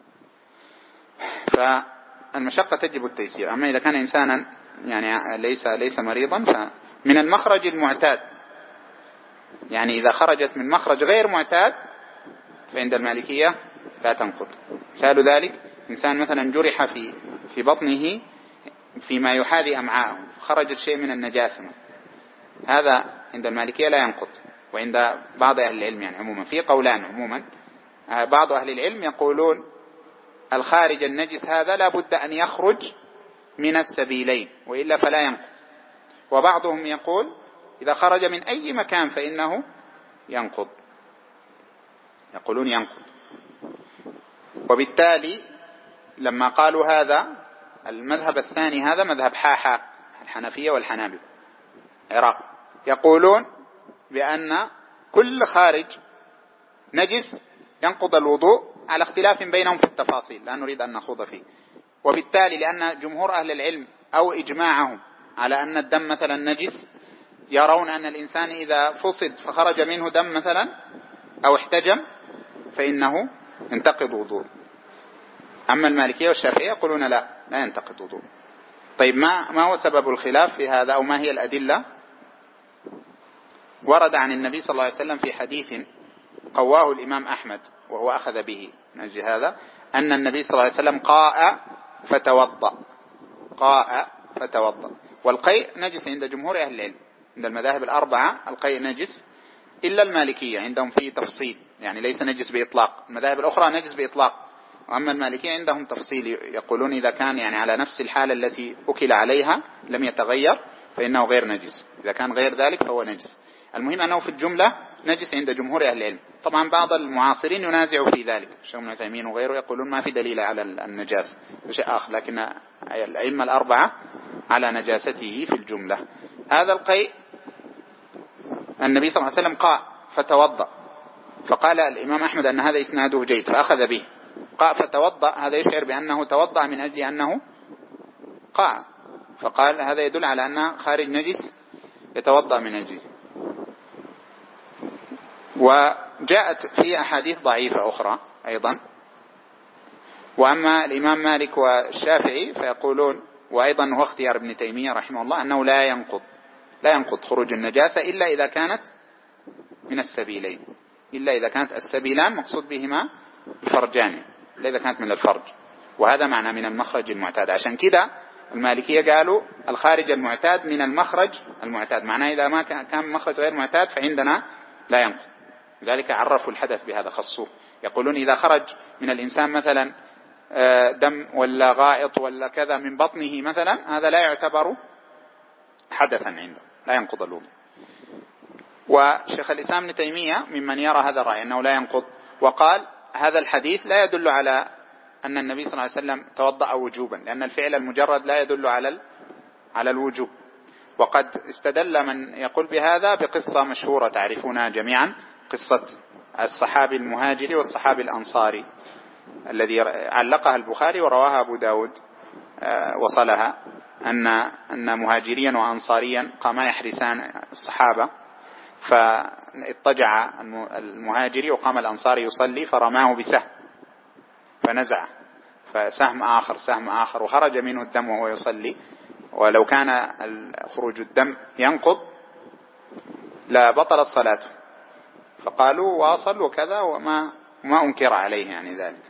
فالمشقة تجلب التيسير. أما إذا كان إنسانا يعني ليس مريضا، فمن المخرج المعتاد، يعني إذا خرجت من مخرج غير معتاد فعند المالكية لا تنقض. مثال ذلك إنسان مثلا جرح في بطنه فيما يحاذي أمعاءه، خرجت شيء من النجاسة، هذا عند المالكية لا ينقض. وعند بعض أهل العلم يعني عموما في قولان عموما، بعض أهل العلم يقولون الخارج النجس هذا لا بد أن يخرج من السبيلين وإلا فلا ينقض. وبعضهم يقول إذا خرج من أي مكان فإنه ينقض، يقولون ينقض. وبالتالي لما قالوا هذا المذهب الثاني، هذا مذهب حاحا الحنفية والحنابلة عراق، يقولون بأن كل خارج نجس ينقض الوضوء على اختلاف بينهم في التفاصيل لا نريد أن نخوض فيه. وبالتالي لأن جمهور أهل العلم أو إجماعهم على أن الدم مثلا نجس، يرون أن الإنسان إذا فصد فخرج منه دم مثلا أو احتجم فإنه ينتقض وضوء. أما المالكية والشافعية يقولون لا ينتقض وضوء. طيب ما هو سبب الخلاف في هذا أو ما هي الأدلة؟ ورد عن النبي صلى الله عليه وسلم في حديث قواه الإمام أحمد وهو أخذ به من أجل هذا، أن النبي صلى الله عليه وسلم قاء فتوضأ. والقيء نجس عند جمهور أهل العلم، عند المذاهب الأربعة القيء نجس إلا المالكية عندهم فيه تفصيل، يعني ليس نجس بإطلاق. المذاهب الأخرى نجس بإطلاق، وأما المالكية عندهم تفصيل، يقولون إذا كان يعني على نفس الحالة التي أكل عليها لم يتغير فإنه غير نجس، إذا كان غير ذلك فهو نجس. المهم أنه في الجملة نجس عند جمهور أهل العلم. طبعا بعض المعاصرين ينازع في ذلك، الشيخ ابن عثيمين وغيره يقولون ما في دليل على النجاسة، شيء آخر، لكن الأئمة الأربعة على نجاسته في الجملة. هذا القيء النبي صلى الله عليه وسلم قاء فتوضأ، فقال الإمام أحمد أن هذا إسناده جيد فأخذ به. قاء فتوضأ هذا يشعر بأنه توضأ من أجل أنه قاء، فقال هذا يدل على أنه خارج نجس يتوضأ من أجله. وجاءت في أحاديث ضعيفة أخرى أيضا. وأما الإمام مالك والشافعي فيقولون، وأيضا هو اختيار ابن تيمية رحمه الله، أنه لا ينقض خروج النجاسة إلا إذا كانت من السبيلين، إلا إذا كانت السبيلان مقصود بهما الفرجان، إلا إذا كانت من الفرج، وهذا معنى من المخرج المعتاد. عشان كده المالكية قالوا الخارج المعتاد من المخرج المعتاد، معناه إذا ما كان مخرج غير معتاد فعندنا لا ينقض. لذلك عرفوا الحدث بهذا، خصوه، يقولون إذا خرج من الإنسان مثلا دم ولا غائط ولا كذا من بطنه مثلا، هذا لا يعتبر حدثا عنده، لا ينقض الوضوء. وشيخ الإسلام ابن تيمية ممن يرى هذا الرأي أنه لا ينقض، وقال هذا الحديث لا يدل على أن النبي صلى الله عليه وسلم توضأ وجوبا، لأن الفعل المجرد لا يدل على الوجوب. وقد استدل من يقول بهذا بقصة مشهورة تعرفونها جميعا، قصة الصحابي المهاجري والصحابي الأنصاري الذي علقها البخاري ورواها أبو داود وصلها، أن مهاجريا وأنصاريا قاما يحرسان الصحابة، فاضطجع المهاجري وقام الأنصاري يصلي فرماه بسهم فنزعه، فسهم آخر وخرج منه الدم وهو يصلي، ولو كان خروج الدم ينقض لا بطلت صلاته، فقالوا واصل وكذا وما أنكر عليه يعني ذلك.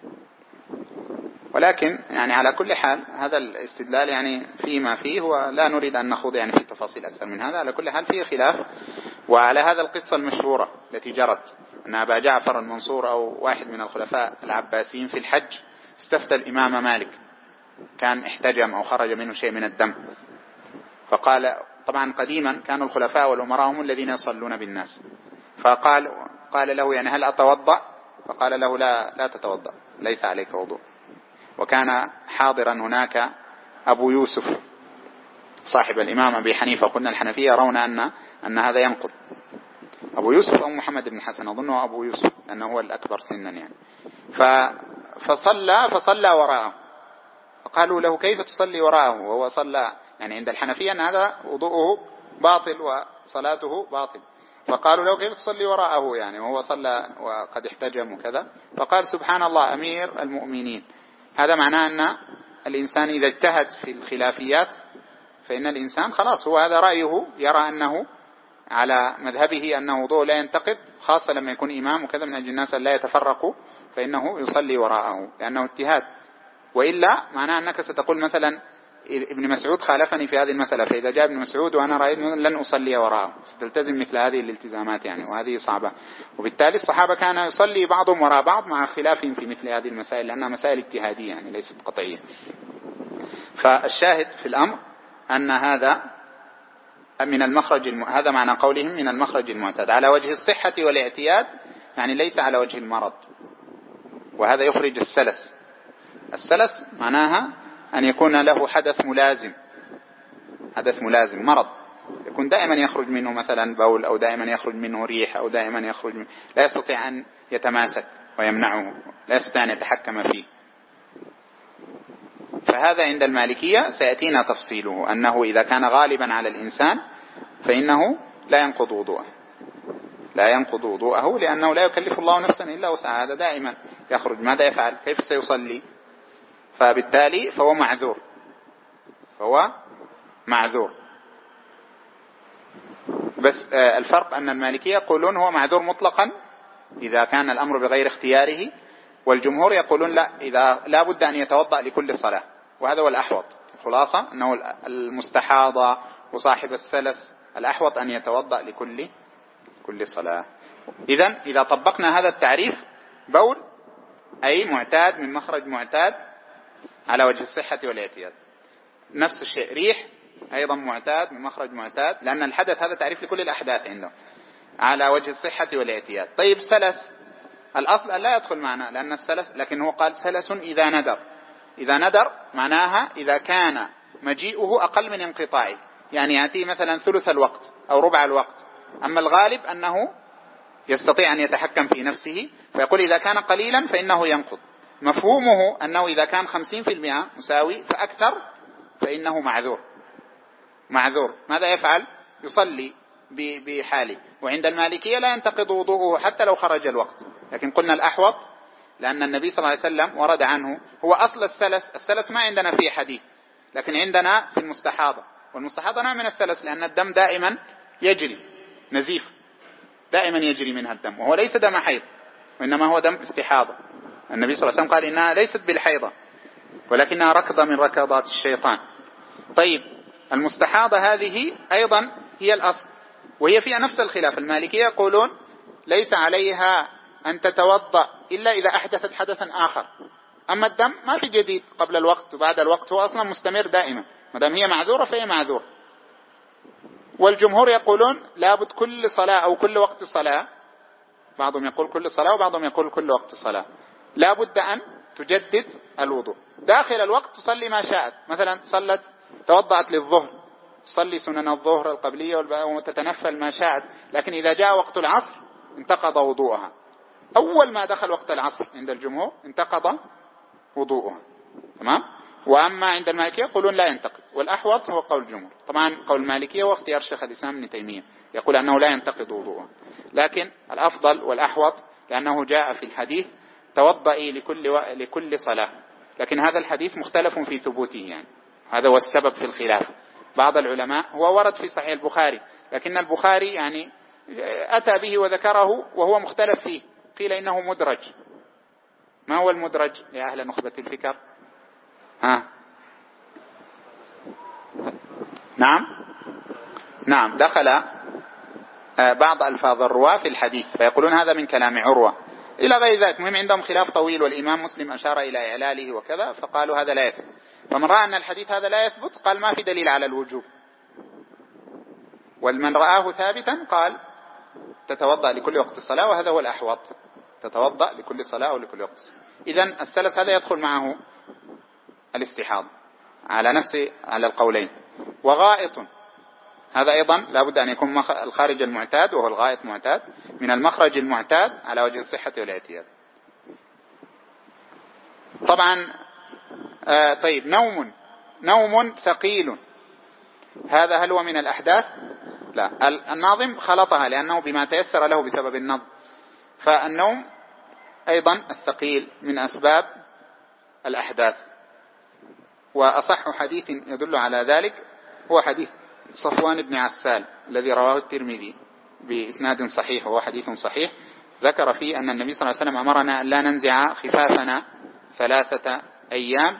ولكن يعني على كل حال هذا الاستدلال يعني فيما فيه، ولا نريد أن نخوض يعني في تفاصيل أكثر من هذا. على كل حال فيه خلاف. وعلى هذا القصة المشهورة التي جرت أن أبا جعفر المنصور أو واحد من الخلفاء العباسيين في الحج استفتى الإمام مالك، كان احتجم أو خرج منه شيء من الدم، فقال طبعا قديما كانوا الخلفاء والأمراء هم الذين يصلون بالناس، قال له يعني هل أتوضأ؟ فقال له لا تتوضأ، ليس عليك وضوء. وكان حاضرا هناك أبو يوسف صاحب الإمام أبي حنيفة، قلنا الحنفية يرون أن هذا ينقض، أبو يوسف أو محمد بن حسن أظنه أبو يوسف لأنه هو الأكبر سنا يعني. فصلى وراءه، فقالوا له كيف تصلي وراءه وهو صلى؟ يعني عند الحنفية أن هذا وضوءه باطل وصلاته باطل، فقالوا له كيف تصلي وراءه يعني وهو صلى وقد احتجم وكذا؟ فقال سبحان الله أمير المؤمنين. هذا معناه أن الإنسان إذا اجتهد في الخلافيات فإن الإنسان خلاص هو هذا رأيه، يرى أنه على مذهبه أنه وضوء لا ينتقد، خاصة لما يكون إمام وكذا من أجل الناس لا يتفرقوا، فإنه يصلي وراءه لأنه اجتهاد. وإلا معناه أنك ستقول مثلا ابن مسعود خالفني في هذه المسألة، فإذا جاء ابن مسعود وأنا رأيت لن أصلي وراءه، ستلتزم مثل هذه الالتزامات يعني، وهذه صعبة. وبالتالي الصحابة كان يصلي بعضهم وراء بعض مع خلافهم في مثل هذه المسائل لأنها مسائل اجتهادية يعني ليست قطعية. فالشاهد في الأمر أن هذا من المخرج هذا معنى قولهم من المخرج المعتاد على وجه الصحة والاعتياد، يعني ليس على وجه المرض. وهذا يخرج السلس. السلس معناها أن يكون له حدث ملازم مرض، يكون دائما يخرج منه مثلا بول، أو دائما يخرج منه ريح، أو دائما يخرج منه لا يستطيع أن يتماسك ويمنعه، لا يستطيع أن يتحكم فيه. فهذا عند المالكية سيأتينا تفصيله، أنه إذا كان غالبا على الإنسان فإنه لا ينقض وضوءه لأنه لا يكلف الله نفسا إلا وسعها. هذا دائما يخرج، ماذا يفعل؟ كيف سيصلي؟ فبالتالي فهو معذور. بس الفرق أن المالكية يقولون هو معذور مطلقا إذا كان الأمر بغير اختياره، والجمهور يقولون لا بد أن يتوضأ لكل صلاة، وهذا هو الأحوط. خلاصة أنه المستحاضة وصاحب السلس الأحوط أن يتوضأ لكل صلاة. إذا طبقنا هذا التعريف، بول أي معتاد من مخرج معتاد على وجه الصحة والاعتياد. نفس الشيء ريح أيضا معتاد من مخرج معتاد، لأن الحدث هذا تعريف لكل الأحداث عنده على وجه الصحة والاعتياد. طيب سلس الأصل أن لا يدخل معنا لأن السلس، لكن هو قال سلس إذا ندر معناها إذا كان مجيئه أقل من انقطاعه، يعني يأتي مثلا ثلث الوقت أو ربع الوقت، أما الغالب أنه يستطيع أن يتحكم في نفسه، فيقول إذا كان قليلا فإنه ينقض. مفهومه أنه إذا كان 50% مساوي فأكثر فإنه معذور. ماذا يفعل؟ يصلي بحاله. وعند المالكية لا ينتقض وضوءه حتى لو خرج الوقت، لكن قلنا الأحوط لأن النبي صلى الله عليه وسلم ورد عنه هو أصل السلس ما عندنا فيه حديث، لكن عندنا في المستحاضة، والمستحاضة نوع من السلس لأن الدم دائما يجري، نزيف دائما يجري منها الدم، وهو ليس دم حيض وإنما هو دم استحاضة. النبي صلى الله عليه وسلم قال إنها ليست بالحيضة ولكنها ركضة من ركضات الشيطان. طيب المستحاضة هذه أيضا هي الأصل، وهي فيها نفس الخلاف. المالكية يقولون ليس عليها أن تتوضأ إلا إذا أحدثت حدثا آخر، أما الدم ما في جديد قبل الوقت وبعد الوقت، هو أصلا مستمر دائما، ما دام هي معذورة فهي معذور. والجمهور يقولون لابد كل صلاة أو كل وقت صلاة، بعضهم يقول كل صلاة وبعضهم يقول كل وقت صلاة، لابد أن تجدد الوضوء داخل الوقت، تصلي ما شاءت. مثلا توضأت للظهر، تصلي سنن الظهر القبلية وتتنفل ما شاءت، لكن إذا جاء وقت العصر انتقض وضوءها. أول ما دخل وقت العصر عند الجمهور انتقض وضوءها، تمام. وأما عند المالكية يقولون لا ينتقض، والأحوط هو قول الجمهور. طبعا قول المالكية هو اختيار شيخ الإسلام ابن تيمية، يقول أنه لا ينتقض وضوءها، لكن الأفضل والأحوط لأنه جاء في الحديث توضئي لكل صلاة، لكن هذا الحديث مختلف في ثبوته، يعني هذا هو السبب في الخلاف. بعض العلماء هو ورد في صحيح البخاري، لكن البخاري يعني أتى به وذكره وهو مختلف فيه، قيل إنه مدرج. ما هو المدرج يا أهل نخبة الفكر؟ نعم دخل بعض ألفاظ الرواة في الحديث فيقولون هذا من كلام عروة إلى غير ذلك. مهم عندهم خلاف طويل، والإمام مسلم أشار إلى إعلاله وكذا، فقالوا هذا لا يثبت. فمن رأى أن الحديث هذا لا يثبت قال ما في دليل على الوجوب، والمن رآه ثابتا قال تتوضأ لكل وقت الصلاة، وهذا هو الأحوط، تتوضأ لكل صلاة أو لكل وقت. إذن السلس هذا يدخل معه الاستحاضة على القولين. وغائط هذا أيضا لابد أن يكون الخارج المعتاد، وهو الغائط معتاد من المخرج المعتاد على وجه الصحة والاعتياد. طبعا طيب نوم ثقيل، هذا هل هو من الأحداث؟ لا، الناظم خلطها لأنه بما تيسر له بسبب النظم. فالنوم أيضا الثقيل من أسباب الأحداث، وأصح حديث يدل على ذلك هو حديث صفوان بن عسال الذي رواه الترمذي بإسناد صحيح، وهو حديث صحيح، ذكر فيه أن النبي صلى الله عليه وسلم أمرنا أن لا ننزع خفافنا 3 أيام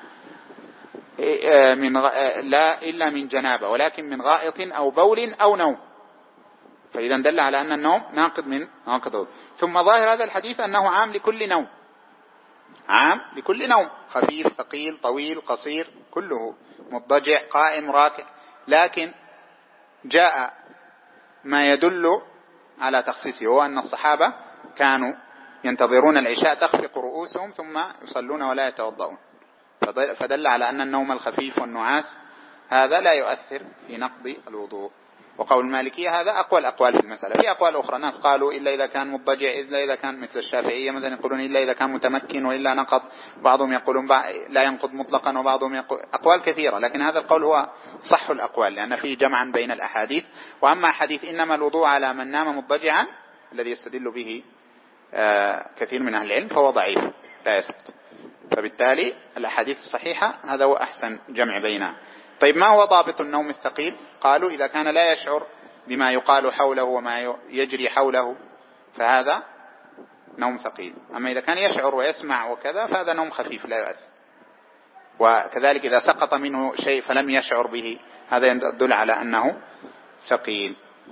لا إلا من جنابة، ولكن من غائط أو بول أو نوم. فإذا دل على أن النوم ناقض من ناقضه. ثم ظاهر هذا الحديث أنه عام لكل نوم، عام لكل نوم، خفيف ثقيل طويل قصير كله، مضطجع قائم راكع. لكن جاء ما يدل على تخصيصه، هو أن الصحابة كانوا ينتظرون العشاء تخفق رؤوسهم ثم يصلون ولا يتوضؤون، فدل على أن النوم الخفيف والنعاس هذا لا يؤثر في نقض الوضوء. وقول المالكية هذا أقوى الأقوال في المسألة. في أقوال أخرى، ناس قالوا إلا إذا كان مضطجع، إلا إذا كان مثل الشافعية مثلا يقولون إلا إذا كان متمكن وإلا نقض، بعضهم يقولون لا ينقض مطلقا، وبعضهم يقول أقوال كثيرة، لكن هذا القول هو صح الأقوال لأن فيه جمعا بين الأحاديث. وأما حديث إنما الوضوء على من نام مضطجعا الذي يستدل به كثير من أهل العلم فهو ضعيف لا يثبت، فبالتالي الأحاديث الصحيحة هذا هو أحسن جمع بينها. طيب ما هو ضابط النوم الثقيل؟ قالوا إذا كان لا يشعر بما يقال حوله وما يجري حوله فهذا نوم ثقيل، أما إذا كان يشعر ويسمع وكذا فهذا نوم خفيف لا يؤثر. وكذلك إذا سقط منه شيء فلم يشعر به هذا يدل على أنه ثقيل.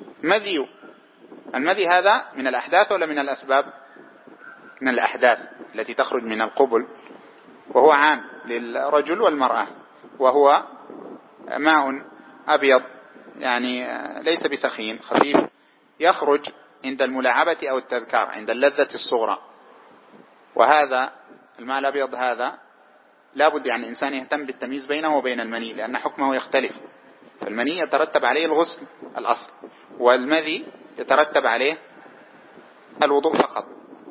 المذي هذا من الأحداث ولا من الأسباب؟ من الأحداث التي تخرج من القبل، وهو عام للرجل والمرأة، وهو ماء أبيض يعني ليس بثخين خفيف، يخرج عند الملاعبة أو التذكار عند اللذة الصغرى. وهذا الماء الأبيض هذا لابد يعني الإنسان يهتم بالتمييز بينه وبين المني، لأن حكمه يختلف. فالمني يترتب عليه الغسل الأصل، والمذي يترتب عليه الوضوء فقط.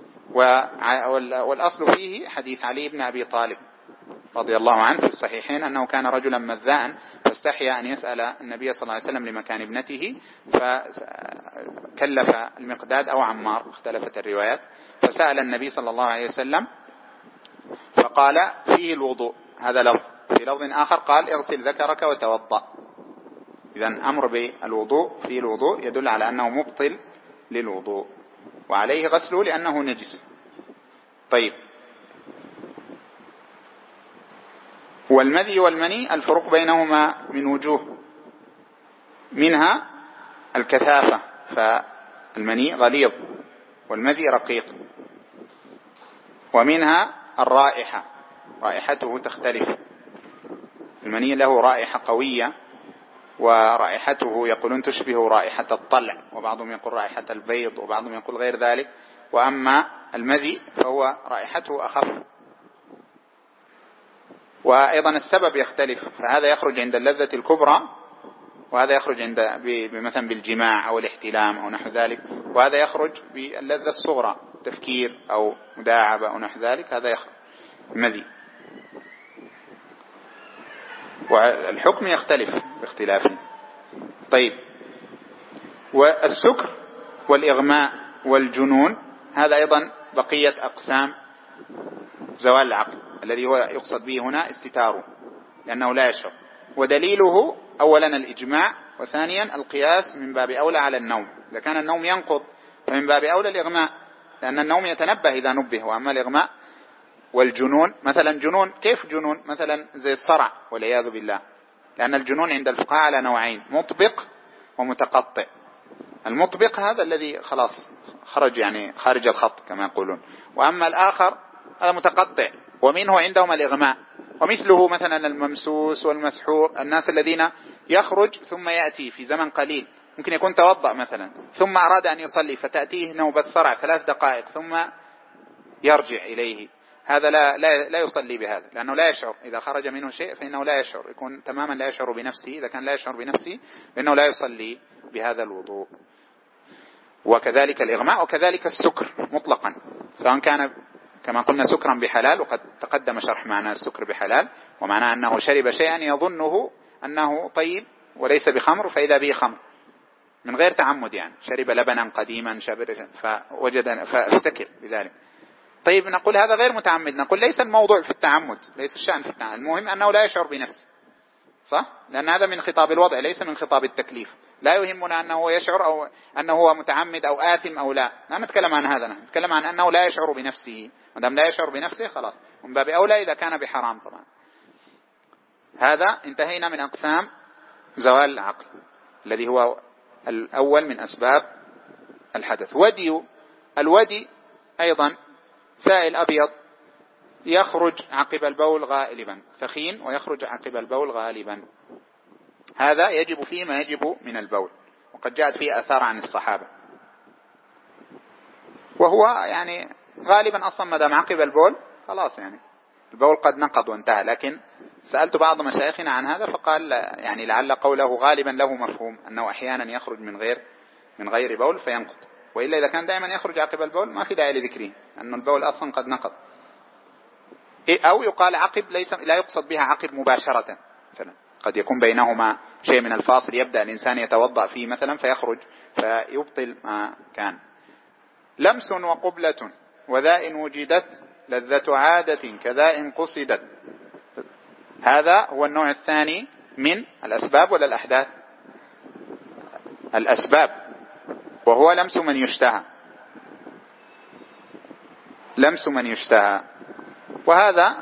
والأصل فيه حديث علي بن أبي طالب رضي الله عنه في الصحيحين أنه كان رجلا مذاء فاستحيا أن يسأل النبي صلى الله عليه وسلم لمكان ابنته، فكلف المقداد أو عمار اختلفت الروايات، فسأل النبي صلى الله عليه وسلم فقال فيه الوضوء، هذا لفظ. في لفظ آخر قال اغسل ذكرك وتوضأ. إذن أمر بالوضوء فيه الوضوء يدل على أنه مبطل للوضوء وعليه غسله لأنه نجس. طيب والمذي والمني الفرق بينهما من وجوه، منها الكثافة، فالمني غليظ والمذي رقيق، ومنها الرائحة، رائحته تختلف. المني له رائحة قوية ورائحته يقولون تشبه رائحة الطلع، وبعضهم يقول رائحة البيض، وبعضهم يقول غير ذلك. وأما المذي فهو رائحته أخف، وأيضا السبب يختلف، فهذا يخرج عند اللذة الكبرى وهذا يخرج عند مثلا بالجماع أو الاحتلام أو نحو ذلك، وهذا يخرج باللذة الصغرى، تفكير أو مداعبة أو نحو ذلك، هذا يخرج مذي. والحكم يختلف باختلافه. طيب، والسكر والإغماء والجنون هذا أيضا بقية أقسام زوال العقل، الذي هو يقصد به هنا استتاره، لأنه لا يشعر. ودليله أولا الإجماع، وثانيا القياس من باب أولى على النوم. إذا كان النوم ينقض فمن باب أولى الإغماء، لأن النوم يتنبه إذا نبه. وأما الإغماء والجنون، مثلا جنون، كيف جنون؟ مثلا زي الصرع والعياذ بالله، لأن الجنون عند الفقهاء على نوعين: مطبق ومتقطع. المطبق هذا الذي خلاص خرج يعني خارج الخط كما يقولون، وأما الآخر هذا متقطع، ومنه عندهم الإغماء. ومثله مثلا الممسوس والمسحور، الناس الذين يخرج ثم يأتي في زمن قليل، ممكن يكون توضأ مثلا ثم أراد أن يصلي فتأتيه نوبة صرع 3 دقائق ثم يرجع إليه، هذا لا يصلي بهذا، لأنه لا يشعر. إذا خرج منه شيء فإنه لا يشعر، يكون تماما لا يشعر بنفسه. إذا كان لا يشعر بنفسه فإنه لا يصلي بهذا الوضوء. وكذلك الإغماء، وكذلك السكر مطلقا، سواء كان كما قلنا سكرا بحلال، وقد تقدم شرح معنى السكر بحلال، ومعناه أنه شرب شيئا يظنه أنه طيب وليس بخمر، فإذا به خمر من غير تعمد، يعني شرب لبنا قديما فوجد فسكر بذلك. طيب نقول هذا غير متعمد، نقول ليس الموضوع في التعمد، ليس الشأن في التعمد، المهم أنه لا يشعر بنفسه، صح؟ لأن هذا من خطاب الوضع ليس من خطاب التكليف. لا يهمنا أنه يشعر أو أنه هو متعمد أو آثم أو لا نتكلم عن هذا، نتكلم عن أنه لا يشعر بنفسه. ما دام لا يشعر بنفسه خلاص، من باب أولى إذا كان بحرام طبعا. هذا انتهينا من أقسام زوال العقل، الذي هو الأول من أسباب الحدث. الودي أيضا سائل أبيض يخرج عقب البول غالبا، ثخين ويخرج عقب البول غالبا، هذا يجب فيه ما يجب من البول، وقد جاءت فيه آثار عن الصحابة. وهو يعني غالبا أصلا ما دام عقب البول خلاص، يعني البول قد نقض وانتهى. لكن سألت بعض مشايخنا عن هذا فقال يعني لعل قوله غالبا له مفهوم، أنه أحيانا يخرج من غير بول فينقض، وإلا إذا كان دائما يخرج عقب البول ما في داعي لذكره، أن البول أصلا قد نقض. أو يقال عقب لا يقصد بها عقب مباشرة، مثلا قد يكون بينهما شيء من الفاصل، يبدأ الإنسان يتوضأ فيه مثلا فيخرج فيبطل ما كان. لمس وقبلة وذا إن وجدت لذة عادة كذا إن قصدت، هذا هو النوع الثاني من الأسباب ولا الأحداث؟ الأسباب، وهو لمس من يشتهى. وهذا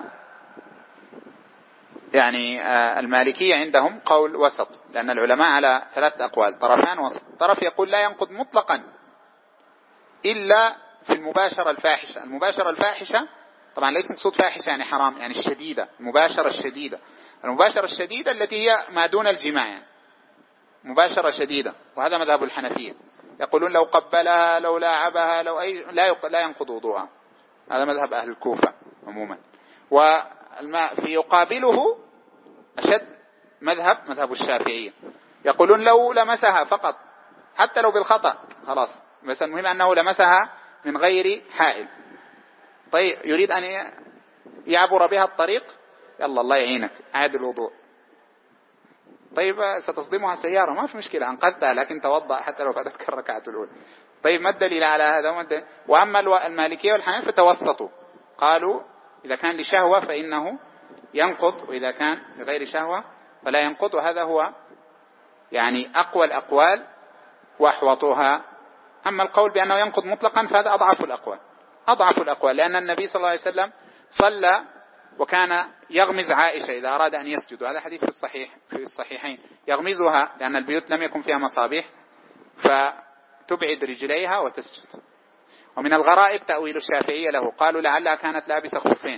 يعني المالكية عندهم قول وسط، لأن العلماء على 3 أقوال، طرفان وسط. طرف يقول لا ينقض مطلقا إلا في المباشرة الفاحشة. المباشرة الفاحشة طبعا ليس مقصود فاحشة يعني حرام، يعني الشديدة، المباشرة الشديدة التي هي ما دون الجماع، يعني مباشرة شديدة. وهذا مذهب الحنفية، يقولون لو قبلها لو لاعبها لو لا ينقض وضوءها، هذا مذهب أهل الكوفة عموما. في يقابله أشد مذهب الشافعية، يقولون لو لمسها فقط حتى لو بالخطأ خلاص، بس المهم أنه لمسها من غير حائل. طيب يريد أن يعبر بها الطريق، يلا الله يعينك أعد الوضوء. طيب ستصدمها سيارة ما في مشكلة، أنقذتها لكن توضأ حتى لو فاتتك الركعة الأولى. طيب ما الدليل على هذا؟ وأما المالكية والحنفية فتوسطوا، قالوا إذا كان لشهوة فإنه ينقض، وإذا كان لغير شهوة فلا ينقض. وهذا هو يعني أقوى الأقوال وأحوطها. أما القول بأنه ينقض مطلقا فهذا أضعف الأقوال، لأن النبي صلى الله عليه وسلم صلى وكان يغمز عائشة إذا أراد أن يسجد، وهذا حديث في الصحيحين، يغمزها لأن البيوت لم يكن فيها مصابيح فتبعد رجليها وتسجد. ومن الغرائب تأويل الشافعية له، قالوا لعلها كانت لابسة خفين،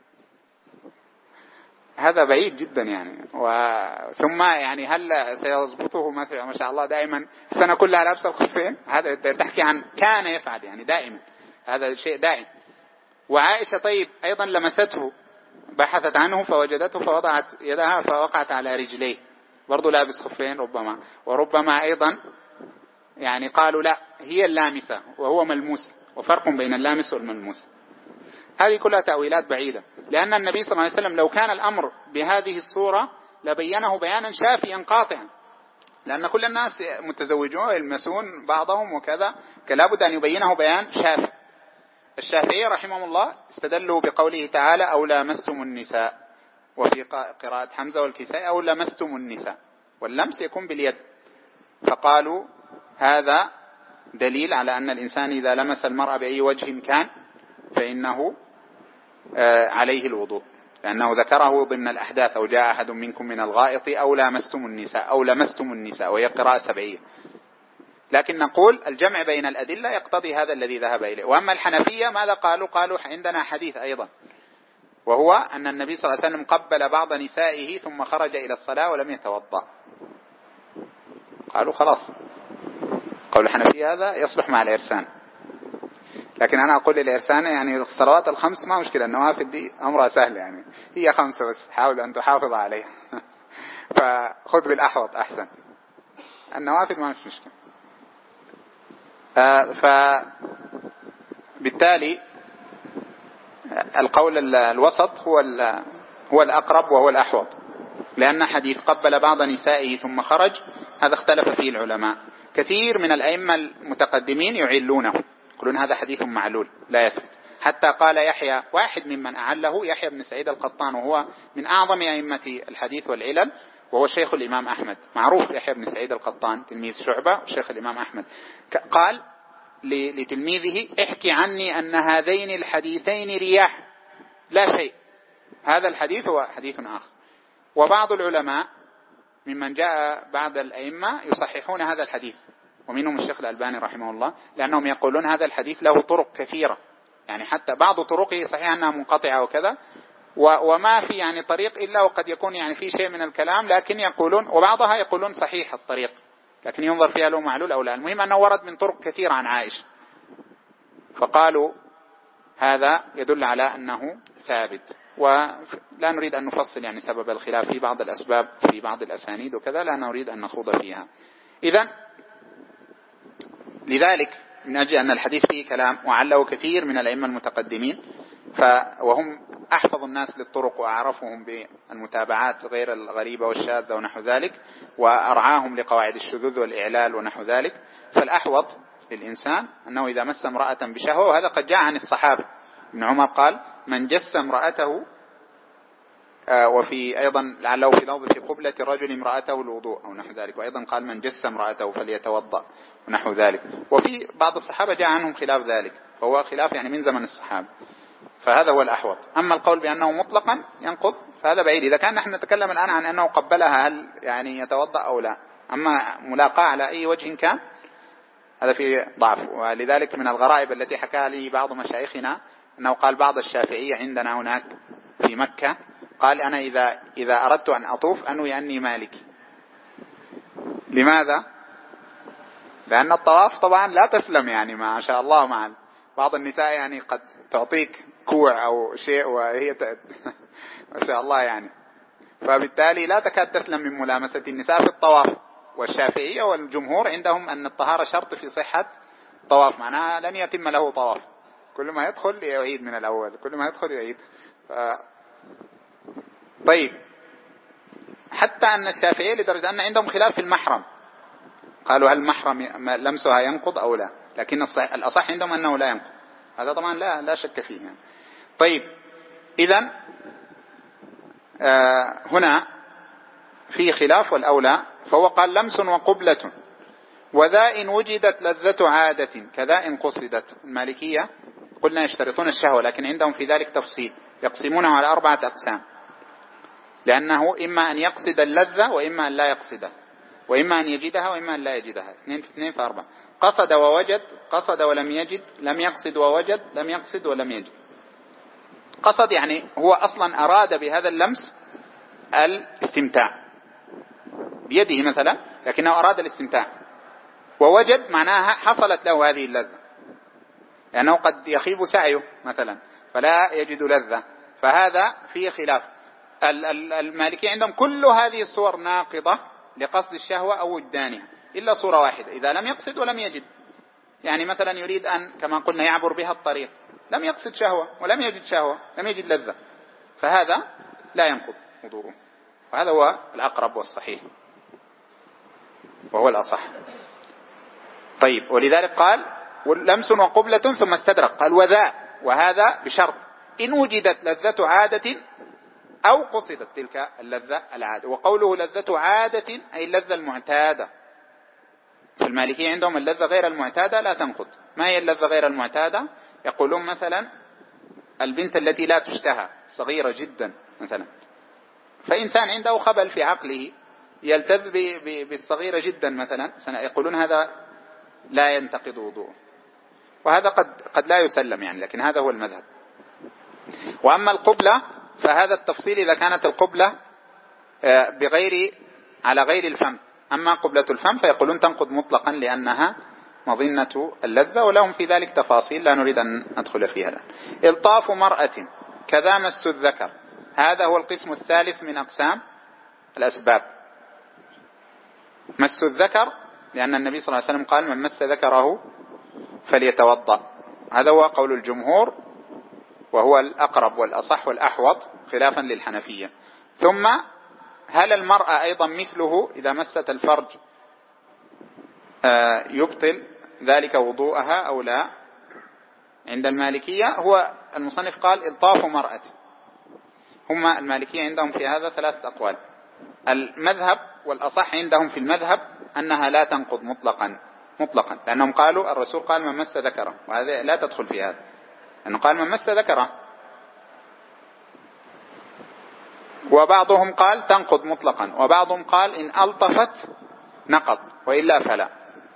هذا بعيد جدا يعني. ثم يعني هل سيضبطه ما شاء الله دائما السنة كلها لابسة الخفين؟ هذا تحكي عن كان يفعل يعني دائما، هذا شيء دائم. وعائشة طيب أيضا لمسته، بحثت عنه فوجدته فوضعت يدها فوقعت على رجليه، برضو لابس خفين ربما، وربما أيضا يعني قالوا لا، هي اللامسة وهو ملموس، وفرق بين اللامس والملموس. هذه كلها تأويلات بعيدة، لأن النبي صلى الله عليه وسلم لو كان الأمر بهذه الصورة لبينه بيانا شافيا قاطعا، لأن كل الناس متزوجون يلمسون بعضهم وكذا، فلا بد أن يبينه بيان شافي. الشافعي رحمه الله استدلوا بقوله تعالى أو لامستم النساء، وفي قراءة حمزة والكسائي أو لمستم النساء، واللمس يكون باليد، فقالوا هذا دليل على أن الإنسان إذا لمس المرأة بأي وجه كان فإنه عليه الوضوء، لأنه ذكره ضمن الأحداث أو جاء أحد منكم من الغائط أو لامستم النساء أو لمستم النساء، وهي قراءة سبعية. لكن نقول الجمع بين الأدلة يقتضي هذا الذي ذهب إليه. وأما الحنفية ماذا قالوا؟ قالوا عندنا حديث أيضا، وهو أن النبي صلى الله عليه وسلم قبل بعض نسائه ثم خرج إلى الصلاة ولم يتوضأ. قالوا خلاص، قول الحنفية هذا يصلح مع الإرسان، لكن أنا أقول الإرسان يعني الصلوات الخمس ما مشكلة، النوافل دي أمرها سهل، يعني هي 5 بس، حاول أن تحافظ عليها فخذ بالأحوط أحسن، النوافل ما مش مشكلة. فبالتالي القول الوسط هو الأقرب وهو الأحوط، لأن حديث قبل بعض نسائه ثم خرج هذا اختلف فيه العلماء. كثير من الأئمة المتقدمين يعلونه، يقولون هذا حديث معلول لا يثبت. حتى قال يحيى، واحد ممن أعله يحيى بن سعيد القطان، وهو من أعظم أئمة الحديث والعلل، وهو شيخ الإمام أحمد، معروف يحيى بن سعيد القطان تلميذ شعبة وشيخ الإمام أحمد. قال لتلميذه احكي عني أن هذين الحديثين رياح لا شيء، هذا الحديث هو حديث آخر. وبعض العلماء ممن جاء بعد الأئمة يصححون هذا الحديث، ومنهم الشيخ الألباني رحمه الله، لأنهم يقولون هذا الحديث له طرق كثيرة، يعني حتى بعض طرقه صحيح أنها منقطعة وكذا، وما في يعني طريق إلا وقد يكون يعني في شيء من الكلام، لكن يقولون وبعضها يقولون صحيح الطريق لكن ينظر فيها له معلول أو لا. المهم أنه ورد من طرق كثيرة عن عائشة، فقالوا هذا يدل على أنه ثابت. ولا نريد أن نفصل يعني سبب الخلاف في بعض الأسباب في بعض الأسانيد وكذا، لا نريد أن نخوض فيها. إذن لذلك من أجل أن الحديث فيه كلام وعله كثير من الأئمة المتقدمين، وهم أحفظ الناس للطرق وأعرفهم بالمتابعات غير الغريبة والشاذة ونحو ذلك، وأرعاهم لقواعد الشذوذ والإعلال ونحو ذلك، فالأحوط للإنسان أنه إذا مس امرأة بشهوة، وهذا قد جاء عن الصحابة. ابن عمر قال من جس امرأته، وفي أيضا لعله في لفظ في قبلة الرجل امرأته الوضوء أو نحو ذلك، وأيضا قال من جس امرأته فليتوضأ ونحو ذلك. وفي بعض الصحابة جاء عنهم خلاف ذلك، فهو خلاف يعني من زمن الصحابة، فهذا هو الأحوط. أما القول بأنه مطلقا ينقض فهذا بعيد. إذا كان نحن نتكلم الآن عن أنه قبلها هل يعني يتوضأ أو لا، أما ملاقاة على أي وجه كان هذا فيه ضعف. ولذلك من الغرائب التي حكاها لي بعض مشايخنا أنه قال بعض الشافعية عندنا هناك في مكة، قال أنا إذا أردت أن أطوف أنوي أني مالكي. لماذا؟ لأن الطواف طبعا لا تسلم، يعني ما شاء الله مع بعض النساء يعني قد تعطيك كوع أو شيء وهي ما شاء الله يعني، فبالتالي لا تكاد تسلم من ملامسة النساء في الطواف. والشافعية والجمهور عندهم أن الطهارة شرط في صحة طواف، معناها لن يتم له طواف، كل ما يدخل يعيد من الأول، كل ما يدخل يعيد. طيب، حتى أن الشافعية لدرجة أن عندهم خلاف في المحرم، قالوا هل المحرم لمسها ينقض أو لا، لكن الأصح عندهم أنه لا ينقض، هذا طبعا لا شك فيه يعني. طيب، إذن هنا في خلاف والأولى، فهو قال لمس وقبلة وذا إن وجدت لذة عادة كذا إن قصدت. المالكية قلنا يشترطون الشهوة، لكن عندهم في ذلك تفصيل، يقسمونه على 4 أقسام، لأنه إما أن يقصد اللذة وإما أن لا يقصدها، وإما أن يجدها وإما أن لا يجدها، 2 في 2 في 4. قصد ووجد، قصد ولم يجد، لم يقصد ووجد، لم يقصد ولم يجد. قصد يعني هو أصلا أراد بهذا اللمس الاستمتاع بيده مثلا، لكنه أراد الاستمتاع. ووجد معناها حصلت له هذه اللذة، لأنه قد يخيب سعيه مثلا فلا يجد لذة، فهذا فيه خلاف. المالكي عندهم كل هذه الصور ناقضة لقصد الشهوة أو وجدانها، إلا صورة واحدة، إذا لم يقصد ولم يجد. يعني مثلا يريد أن كما قلنا يعبر بها الطريق، لم يقصد شهوة ولم يجد شهوة، لم يجد لذة، فهذا لا ينقض وضوءه، وهذا هو الأقرب والصحيح وهو الأصح. طيب، ولذلك قال لمس وقبلة ثم استدرك، قال وذا، وهذا بشرط إن وجدت لذة عادة أو قصدت تلك اللذة العادة. وقوله لذة عادة أي اللذة المعتادة. فالمالكية عندهم اللذة غير المعتادة لا تنقض. ما هي اللذة غير المعتادة؟ يقولون مثلا البنت التي لا تشتهى صغيرة جدا مثلا، فإنسان عنده خبل في عقله يلتذ بالصغيرة جدا مثلا، يقولون هذا لا ينتقض وضوءه، وهذا قد لا يسلم يعني، لكن هذا هو المذهب. وأما القبلة فهذا التفصيل إذا كانت القبلة على غير الفم. أما قبلة الفم فيقولون تنقض مطلقا لأنها مظنة اللذة، ولهم في ذلك تفاصيل لا نريد أن ندخل فيها الآن. إلطاف مرأة كذا مس الذكر، هذا هو القسم الثالث من أقسام الأسباب. مس الذكر لأن النبي صلى الله عليه وسلم قال من مس ذكره فليتوضأ، هذا هو قول الجمهور وهو الأقرب والأصح والأحوط خلافا للحنفية. ثم هل المرأة أيضا مثله إذا مست الفرج يبطل ذلك وضوءها أو لا؟ عند المالكية هو المصنف قال إلطاف مرأة. هم المالكية عندهم في هذا ثلاثة أقوال. المذهب والأصح عندهم في المذهب أنها لا تنقض مطلقا، لأنهم قالوا الرسول قال من مس ذكره، وهذا لا تدخل في هذا، لأنه قال من مس ذكره. وبعضهم قال تنقض مطلقا، وبعضهم قال إن ألطفت نقض وإلا فلا.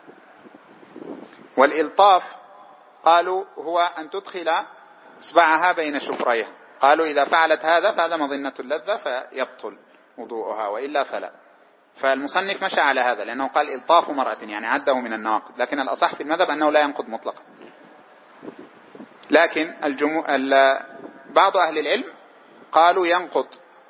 والإلطاف قالوا هو أن تدخل إصبعها بين شفريها، قالوا إذا فعلت هذا فهذا مظنة اللذة فيبطل وضوءها وإلا فلا. فالمصنف مشى على هذا لأنه قال إلطاف مرأة يعني عده من النواقض، لكن الأصح في المذهب أنه لا ينقض مطلقا. لكن بعض أهل العلم قالوا ينقض.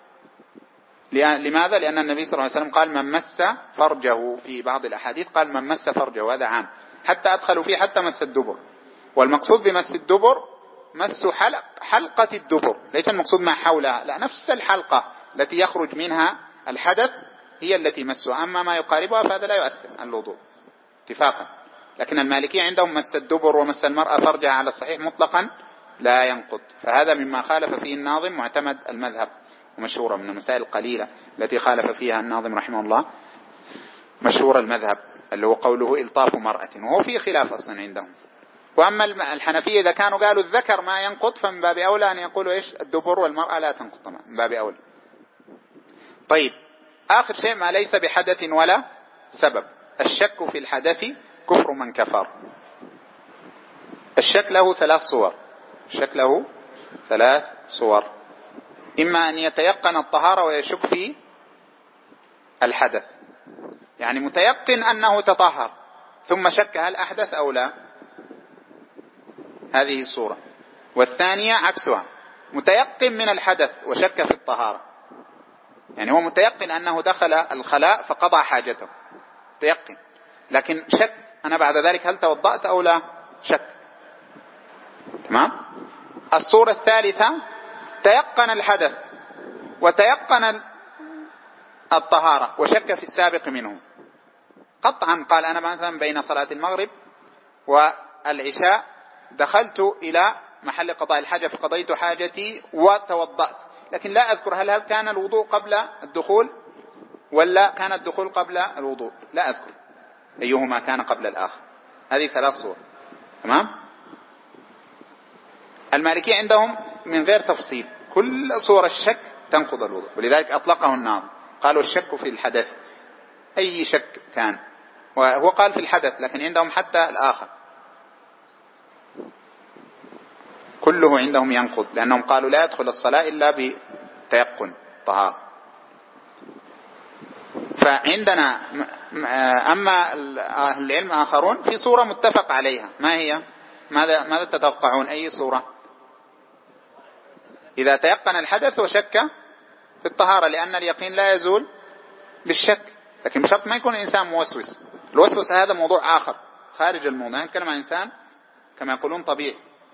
لماذا؟ لأن النبي صلى الله عليه وسلم قال من مس فرجه، في بعض الأحاديث قال من مس فرجه، وهذا عام، حتى أدخلوا فيه حتى مس الدبر. والمقصود بمس الدبر مس حلقة الدبر، ليس المقصود ما حولها، لا، نفس الحلقة التي يخرج منها الحدث هي التي مسها. أما ما يقاربها فهذا لا يؤثر على الوضوء اتفاقا. لكن المالكية عندهم مس الدبر ومس المرأة فرجها على الصحيح مطلقا لا ينقض، فهذا مما خالف فيه الناظم معتمد المذهب، ومشهورة من المسائل القليلة التي خالف فيها الناظم رحمه الله، مشهور المذهب اللي هو قوله إلطاف مرأة، وهو فيه خلاف أصلا عندهم. وأما الحنفية إذا كانوا قالوا الذكر ما ينقض فمن باب أولى أن يقولوا إيش الدبر والمرأة لا تنقض، طبعا من باب أولى. طيب، آخر شيء ما ليس بحدث ولا سبب. الشك في الحدث كفر من كفر. الشك له ثلاث صور. إما أن يتيقن الطهارة ويشك في الحدث، يعني متيقن أنه تطهر ثم شك هل أحدث أو لا، هذه صورة. والثانية عكسها، متيقن من الحدث وشك في الطهارة، يعني هو متيقن أنه دخل الخلاء فقضى حاجته، متيقن، لكن شك أنا بعد ذلك هل توضأت أو لا، شك. تمام. الصورة الثالثة تيقن الحدث وتيقن الطهارة وشك في السابق منه قطعا، قال أنا مثلا بين صلاة المغرب والعشاء دخلت إلى محل قضاء الحاجة فقضيت حاجتي وتوضأت، لكن لا أذكر هل كان الوضوء قبل الدخول ولا كان الدخول قبل الوضوء، لا أذكر أيهما كان قبل الآخر. هذه ثلاث صور. تمام. المالكية عندهم من غير تفصيل، كل صور الشك تنقض الوضوء، ولذلك أطلقه الناظم، قالوا الشك في الحدث أي شك كان، وهو قال في الحدث لكن عندهم حتى الآخر كله عندهم ينقض، لأنهم قالوا لا يدخل الصلاة إلا بتيقن طهارة. فعندنا أما أهل العلم آخرون في صورة متفق عليها، ما هي؟ ماذا تتوقعون؟ أي صورة؟ إذا تيقن الحدث وشك في الطهارة، لأن اليقين لا يزول بالشك، لكن بشرط ما يكون الإنسان موسوس، الوسوسة هذا موضوع آخر خارج الموضوع، نتكلم عن إنسان كما يقولون طبيعي.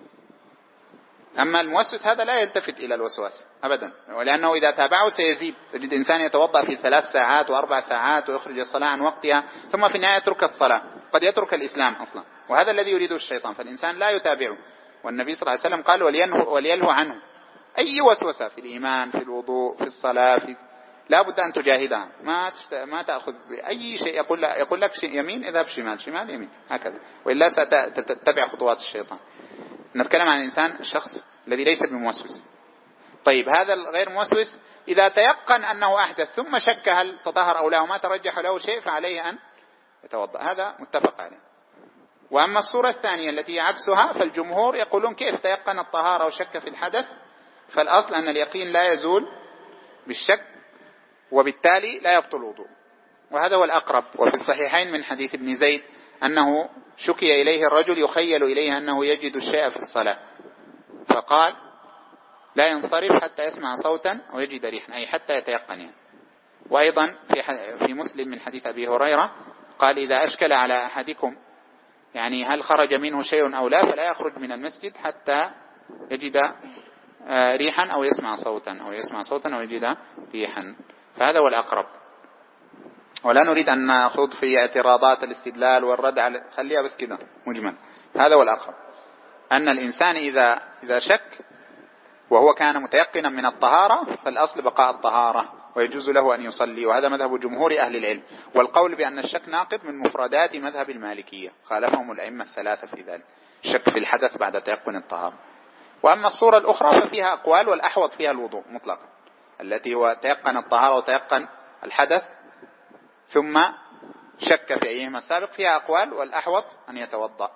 أما الموسوس هذا لا يلتفت إلى الوسواس أبدا، ولأنه إذا تابعه سيزيد. تجد إنسان يتوضأ في 3 ساعات و4 ساعات ويخرج الصلاة عن وقتها، ثم في النهاية يترك الصلاة، قد يترك الإسلام أصلا، وهذا الذي يريده الشيطان. فالإنسان لا يتابعه، والنبي صلى الله عليه وسلم قال وليلهو عنه. أي وسوسة في الإيمان، في الوضوء، في الصلاة، لا بد أن تجاهدها، ما تأخذ بأي شيء. يقول لك يمين اذهب شمال، شمال يمين، هكذا، وإلا ستتبع خطوات الشيطان. نتكلم عن الإنسان الشخص الذي ليس بموسوس. طيب هذا الغير موسوس إذا تيقن أنه أحدث ثم شك هل تطهر أو لا وما ترجح له شيء فعليه أن يتوضأ، هذا متفق عليه. وأما الصورة الثانية التي عكسها فالجمهور يقولون كيف تيقن الطهارة وشك في الحدث؟ فالأصل أن اليقين لا يزول بالشك، وبالتالي لا يبطل الوضوء، وهذا هو الأقرب. وفي الصحيحين من حديث ابن زيد أنه شكي إليه الرجل يخيل إليه أنه يجد الشيء في الصلاة، فقال لا ينصرف حتى يسمع صوتا أو يجد ريحا، أي حتى يتيقن يعني. وأيضا في مسلم من حديث أبي هريرة قال إذا أشكل على أحدكم يعني هل خرج منه شيء أو لا فلا يخرج من المسجد حتى يجد ريحا أو يسمع صوتا أو يجد ريحا. فهذا هو الأقرب، ولا نريد أن نخوض في اعتراضات الاستدلال والرد على، خليها بس كده مجمل. هذا هو الأقرب، أن الإنسان إذا شك وهو كان متيقنا من الطهارة فالأصل بقاء الطهارة ويجوز له أن يصلي، وهذا مذهب جمهور أهل العلم. والقول بأن الشك ناقض من مفردات مذهب المالكية، خالفهم الأئمة الثلاثة في ذلك، الشك في الحدث بعد تيقن الطهارة. وأما الصورة الأخرى ففيها أقوال، والأحوط فيها الوضوء مطلقا، التي هو تيقن الطهارة وتيقن الحدث ثم شك في أيهما السابق، فيها أقوال، والأحوط أن يتوضأ.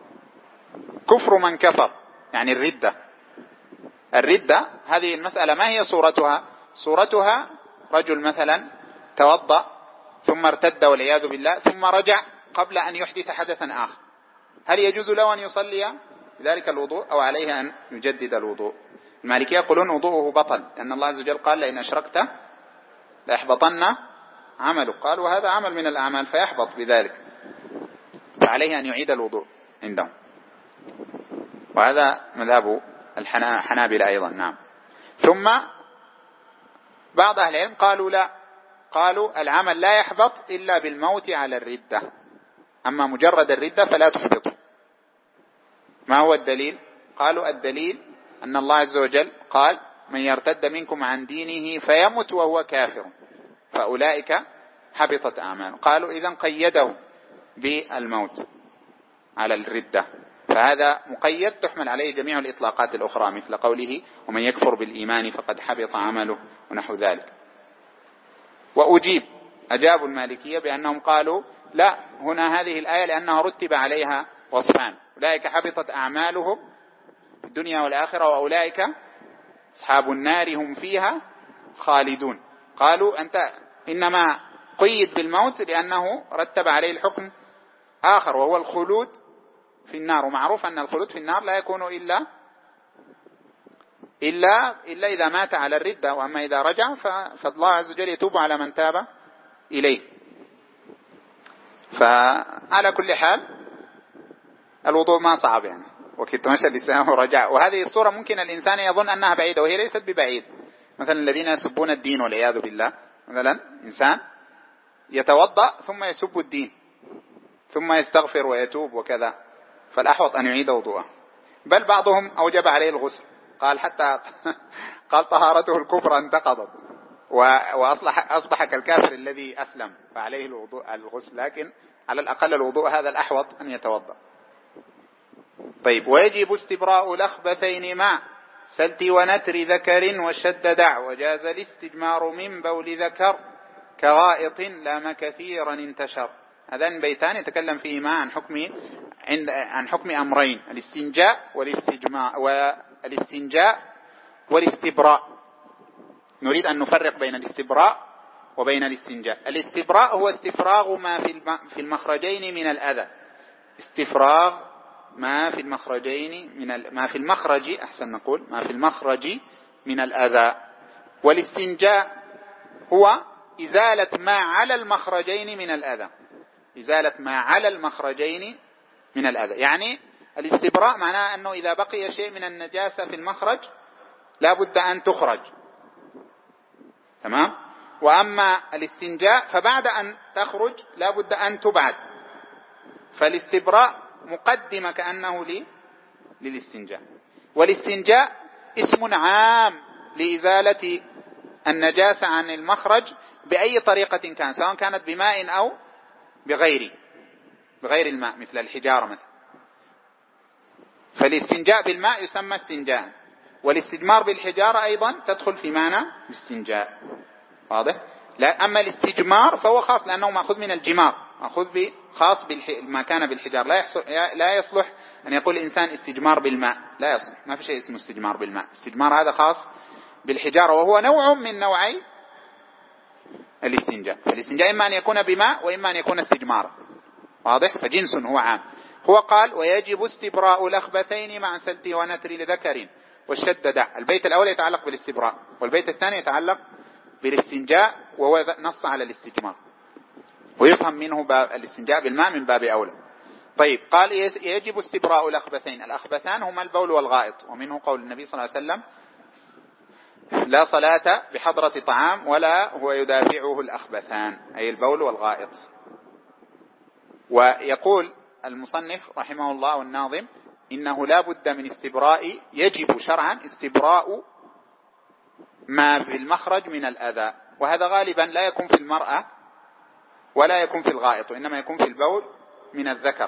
كفر من كفر يعني الردة هذه المسألة ما هي صورتها رجل مثلا توضأ ثم ارتد والعياذ بالله ثم رجع قبل أن يحدث حدثا آخر، هل يجوز له أن يصلي بذلك الوضوء أو عليه أن يجدد الوضوء؟ المالكية يقولون وضوءه بطل، لأن الله عز وجل قال لئن أشركت ليحبطن عمله، قال وهذا عمل من الأعمال فيحبط بذلك، فعليه أن يعيد الوضوء عندهم، وهذا مذهب الحنابلة أيضا. نعم. ثم بعض أهل العلم قالوا لا، قالوا العمل لا يحبط إلا بالموت على الردة، أما مجرد الردة فلا تحبطه. ما هو الدليل؟ قالوا الدليل أن الله عز وجل قال من يرتد منكم عن دينه فيمت وهو كافر فأولئك حبطت أعماله. قالوا إذن قيده بالموت على الردة، فهذا مقيد تحمل عليه جميع الإطلاقات الأخرى، مثل قوله ومن يكفر بالإيمان فقد حبط عمله ونحو ذلك. أجابوا المالكية بأنهم قالوا لا، هنا هذه الآية لأنها رتب عليها وصفان، أولئك حبطت أعمالهم في الدنيا والآخرة وأولئك أصحاب النار هم فيها خالدون. قالوا أنت إنما قيد بالموت لأنه رتب عليه الحكم آخر وهو الخلود في النار، ومعروف أن الخلود في النار لا يكون إلا إذا مات على الردة، وأما إذا رجع فالله عز وجل يتوب على من تاب إليه. فعلى كل حال الوضوء ما صعب يعني، وكنت مشى الإسلام ورجع. وهذه الصورة ممكن الإنسان يظن أنها بعيدة وهي ليست ببعيد. مثلا الذين يسبون الدين والعياذ بالله، مثلا إنسان يتوضأ ثم يسب الدين ثم يستغفر ويتوب وكذا، فالأحوط أن يعيد وضوءه. بل بعضهم أوجب عليه الغسل، قال حتى قال طهارته الكفر انتقضت وأصبح كالكافر الذي أسلم، فعليه الغسل، لكن على الأقل الوضوء هذا الأحوط أن يتوضأ. طيب. ويجب استبراء الأخبثين مع سلت ونتر ذكر وشد دع، وجاز الاستجمار من بول ذكر كغائط لام كثيرا انتشر. هذان بيتان يتكلم فيهما عن حكم أمرين، الاستنجاء والاستبراء. نريد أن نفرق بين الاستبراء وبين الاستنجاء. الاستبراء هو استفراغ ما في المخرجين من الأذى، استفراغ ما في المخرجين ما في المخرج من الأذى. والاستنجاء هو إزالة ما على المخرجين من الأذى، إزالة ما على المخرجين من الأذى. يعني الاستبراء معناه أنه إذا بقي شيء من النجاسة في المخرج لا بد أن تخرج، تمام. وأما الاستنجاء فبعد أن تخرج لا بد أن تبعد، فالاستبراء مقدمة كأنه للاستنجاء. والاستنجاء اسم عام لإزالة النجاسة عن المخرج بأي طريقة كان، سواء كانت بماء أو بغير الماء مثل الحجارة مثلا. فالاستنجاء بالماء يسمى استنجاء، والاستجمار بالحجارة أيضا تدخل في معنى الاستنجاء. واضح؟ لا، أما الاستجمار فهو خاص لأنه مأخوذ من الجمار، مأخوذ خاص ما كان بالحجار. لا يصلح أن يقول الإنسان استجمار بالماء، لا يصلح، ما في شيء اسمه استجمار بالماء. استجمار هذا خاص بالحجارة، وهو نوع من نوعي الاستنجاء. فالاستنجاء إما أن يكون بماء وإما أن يكون استجمارا. واضح؟ فجنس هو عام. هو قال ويجب استبراء الأخبثين مع سلت ونتر لذكر والشد دع. البيت الأول يتعلق بالاستبراء، والبيت الثاني يتعلق بالاستنجاء، وهو نص على الاستجمار، ويفهم منه باب الاستنجاء بالماء من باب أولى. طيب، قال يجب استبراء الأخبثين. الأخبثان هما البول والغائط، ومنه قول النبي صلى الله عليه وسلم لا صلاة بحضرة طعام ولا هو يدافعه الأخبثان، أي البول والغائط. ويقول المصنف رحمه الله والناظم إنه لا بد من استبراء، يجب شرعا استبراء ما في المخرج من الأذى، وهذا غالبا لا يكون في المرأة ولا يكون في الغائط، وإنما يكون في البول من الذكر.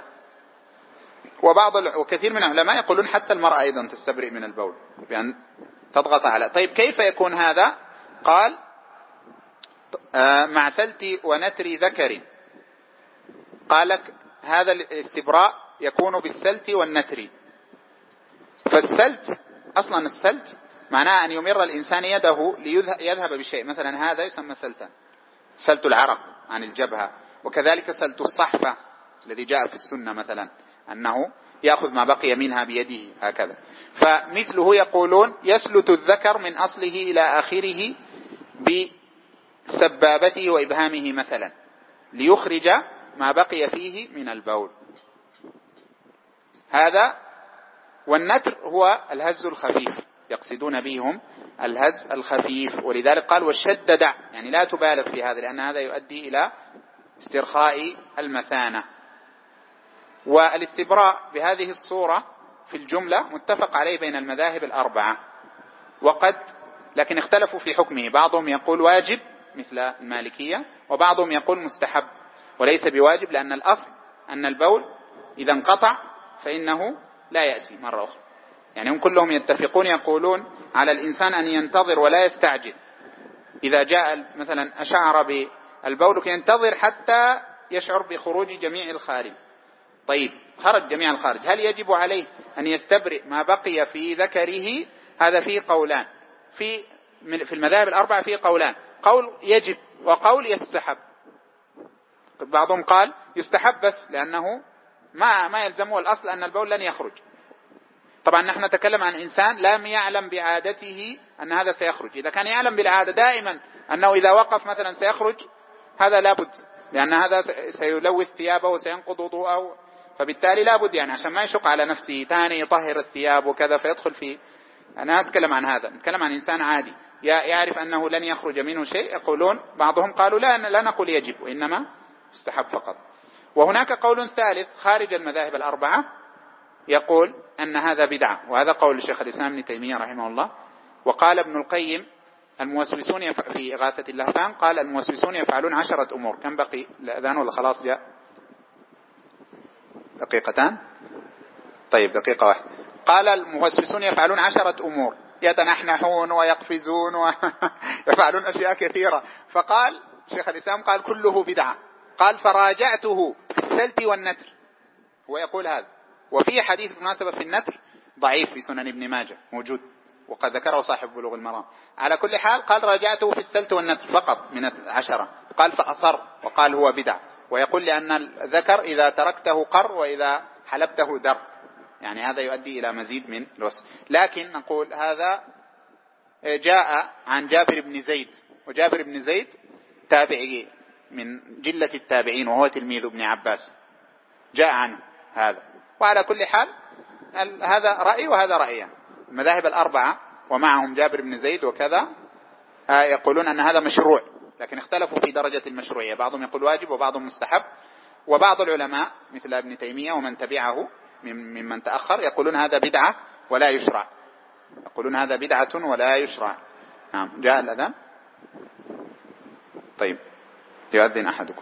وكثير من العلماء يقولون حتى المرأة أيضا تستبرئ من البول بأن تضغط على. طيب، كيف يكون هذا؟ قال مع سلت ونتر ذكر. قال لك هذا الاستبراء يكون بالسلت والنتر. فالسلت أصلا السلت معناه أن يمر الإنسان يده ليذهب بشيء، مثلا هذا يسمى سلتا، سلت العرق عن الجبهة. وكذلك سلت الصحفة الذي جاء في السنة مثلا أنه يأخذ ما بقي منها بيده هكذا. فمثله يقولون يسلت الذكر من أصله إلى آخره بسبابته وإبهامه مثلا ليخرج ما بقي فيه من البول. هذا. والنتر هو الهز الخفيف، يقصدون بهم الهز الخفيف، ولذلك قال والشد دع، يعني لا تبالغ في هذا لأن هذا يؤدي إلى استرخاء المثانة. والاستبراء بهذه الصورة في الجملة متفق عليه بين المذاهب الأربعة، لكن اختلفوا في حكمه. بعضهم يقول واجب مثل المالكية، وبعضهم يقول مستحب وليس بواجب، لأن الأصل أن البول إذا انقطع فإنه لا يأتي مرة أخرى. يعني هم كلهم يتفقون يقولون على الإنسان أن ينتظر ولا يستعجل. إذا جاء مثلا أشعر بالبول ينتظر حتى يشعر بخروج جميع الخارج. طيب، خرج جميع الخارج، هل يجب عليه أن يستبرئ ما بقي في ذكره؟ هذا فيه قولان في المذاهب الأربعة، فيه قولان، قول يجب وقول يستحب. بعضهم قال يستحب بس لأنه ما يلزمه، الأصل أن البول لن يخرج. طبعا نحن نتكلم عن إنسان لم يعلم بعادته أن هذا سيخرج. إذا كان يعلم بالعادة دائما أنه إذا وقف مثلا سيخرج، هذا لابد، لأن هذا سيلوث ثيابه وسينقض وضوءه، فبالتالي لابد يعني عشان ما يشق على نفسه ثاني يطهر الثياب وكذا فيدخل فيه. أنا أتكلم عن هذا، نتكلم عن إنسان عادي يعرف أنه لن يخرج منه شيء. يقولون بعضهم قالوا لا نقول يجب وإنما يستحب فقط. وهناك قول ثالث خارج المذاهب الأربعة يقول أن هذا بدعة، وهذا قول الشيخ الإسلام ابن تيمية رحمه الله. وقال ابن القيم الموسوسون في إغاثة اللهفان، قال الموسوسون يفعلون 10 أمور. كم بقي الأذان ولا خلاص جاء؟ دقيقتان. طيب، دقيقة واحدة. قال الموسوسون يفعلون 10 أمور، يتنحنحون ويقفزون ويفعلون أشياء كثيرة. فقال شيخ الإسلام قال كله بدعة. قال فراجعته في السلت والنتر، هو يقول هذا. وفي حديث مناسبة في النتر ضعيف في سنن ابن ماجه موجود، وقد ذكره صاحب بلوغ المرام. على كل حال قال راجعته في السلت والنتر فقط من 10. قال فأصر وقال هو بدعة، ويقول لأن الذكر إذا تركته قر وإذا حلبته در، يعني هذا يؤدي إلى مزيد من الوسع. لكن نقول هذا جاء عن جابر بن زيد، وجابر بن زيد تابعي من جلة التابعين وهو تلميذ ابن عباس جاء عنه هذا. وعلى كل حال هذا رأي وهذا رأيان. المذاهب الأربعة ومعهم جابر بن زيد وكذا يقولون أن هذا مشروع، لكن اختلفوا في درجة المشروعية، بعضهم يقول واجب وبعضهم مستحب، وبعض العلماء مثل ابن تيمية ومن تبعه ممن تأخر يقولون هذا بدعة ولا يشرع، يقولون هذا بدعة ولا يشرع. نعم. جاء الأذان. طيب يؤذن أحدكم.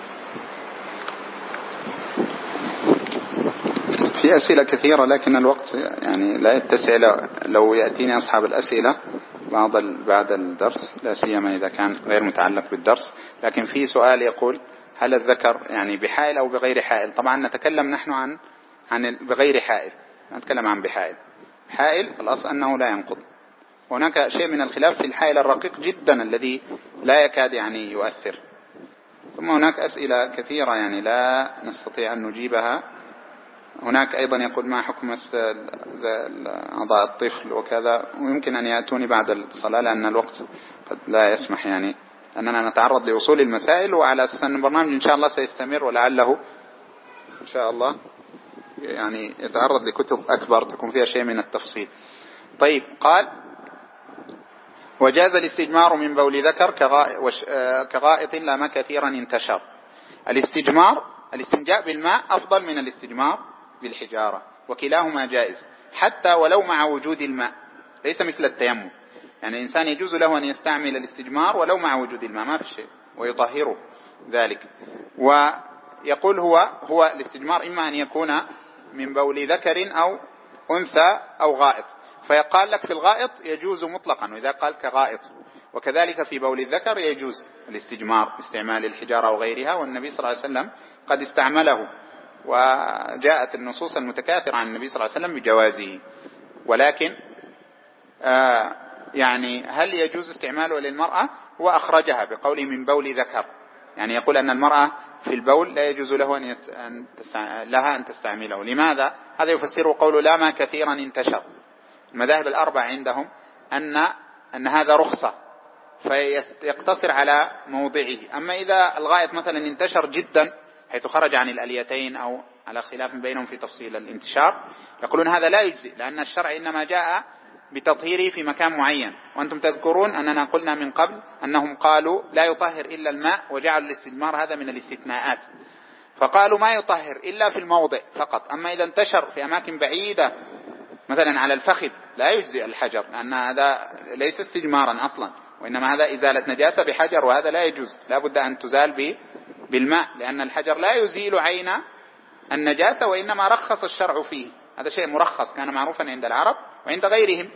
في أسئلة كثيرة لكن الوقت يعني لا يتسع، لو يأتيني أصحاب الأسئلة بعد الدرس، لا سيما إذا كان غير متعلق بالدرس. لكن في سؤال يقول هل الذكر يعني بحائل أو بغير حائل؟ طبعا نتكلم نحن عن بغير حائل، نتكلم عن بحائل. حائل الأصل أنه لا ينقض. هناك شيء من الخلاف في الحائل الرقيق جدا الذي لا يكاد يعني يؤثر. ثم هناك أسئلة كثيرة يعني لا نستطيع أن نجيبها. هناك أيضا يقول ما حكم أعضاء الطفل وكذا، ويمكن أن يأتوني بعد الصلاة لأن الوقت قد لا يسمح يعني أننا نتعرض لأصول المسائل، وعلى أساس أن البرنامج إن شاء الله سيستمر ولعله إن شاء الله يعني يتعرض لكتب أكبر تكون فيها شيء من التفصيل. طيب قال وجاز الاستجمار من بول ذكر كغائط لما كثيرا انتشر. الاستنجاء بالماء أفضل من الاستجمار بالحجارة، وكلاهما جائز حتى ولو مع وجود الماء، ليس مثل التيمم. يعني الإنسان يجوز له أن يستعمل الاستجمار ولو مع وجود الماء ما في شيء ويطهره ذلك. ويقول هو الاستجمار إما أن يكون من بول ذكر أو أنثى أو غائط، فيقال لك في الغائط يجوز مطلقا، وإذا قال كغائط. وكذلك في بول الذكر يجوز الاستجمار استعمال الحجارة وغيرها، والنبي صلى الله عليه وسلم قد استعمله، وجاءت النصوص المتكاثرة عن النبي صلى الله عليه وسلم بجوازه. ولكن يعني هل يجوز استعماله للمرأة؟ وأخرجها بقوله من بول ذكر، يعني يقول أن المرأة في البول لا يجوز له لها أن تستعمله. لماذا؟ هذا يفسره قوله لا ما كثيرا انتشر. المذاهب الأربع عندهم أن هذا رخصة فيقتصر على موضعه. أما إذا الغائط مثلا انتشر جدا حيث خرج عن الأليتين أو على خلاف بينهم في تفصيل الانتشار، يقولون هذا لا يجزي، لأن الشرع إنما جاء بتطهيره في مكان معين. وأنتم تذكرون أننا قلنا من قبل أنهم قالوا لا يطهر إلا الماء، وجعلوا الاستجمار هذا من الاستثناءات، فقالوا ما يطهر إلا في الموضع فقط. أما إذا انتشر في أماكن بعيدة مثلا على الفخذ لا يجزي الحجر، لأن هذا ليس استجمارا أصلا، وإنما هذا إزالة نجاسة بحجر، وهذا لا يجوز، لا بد أن تزال بالماء، لأن الحجر لا يزيل عين النجاسة، وإنما رخص الشرع فيه. هذا شيء مرخص كان معروفا عند العرب وعند غيرهم،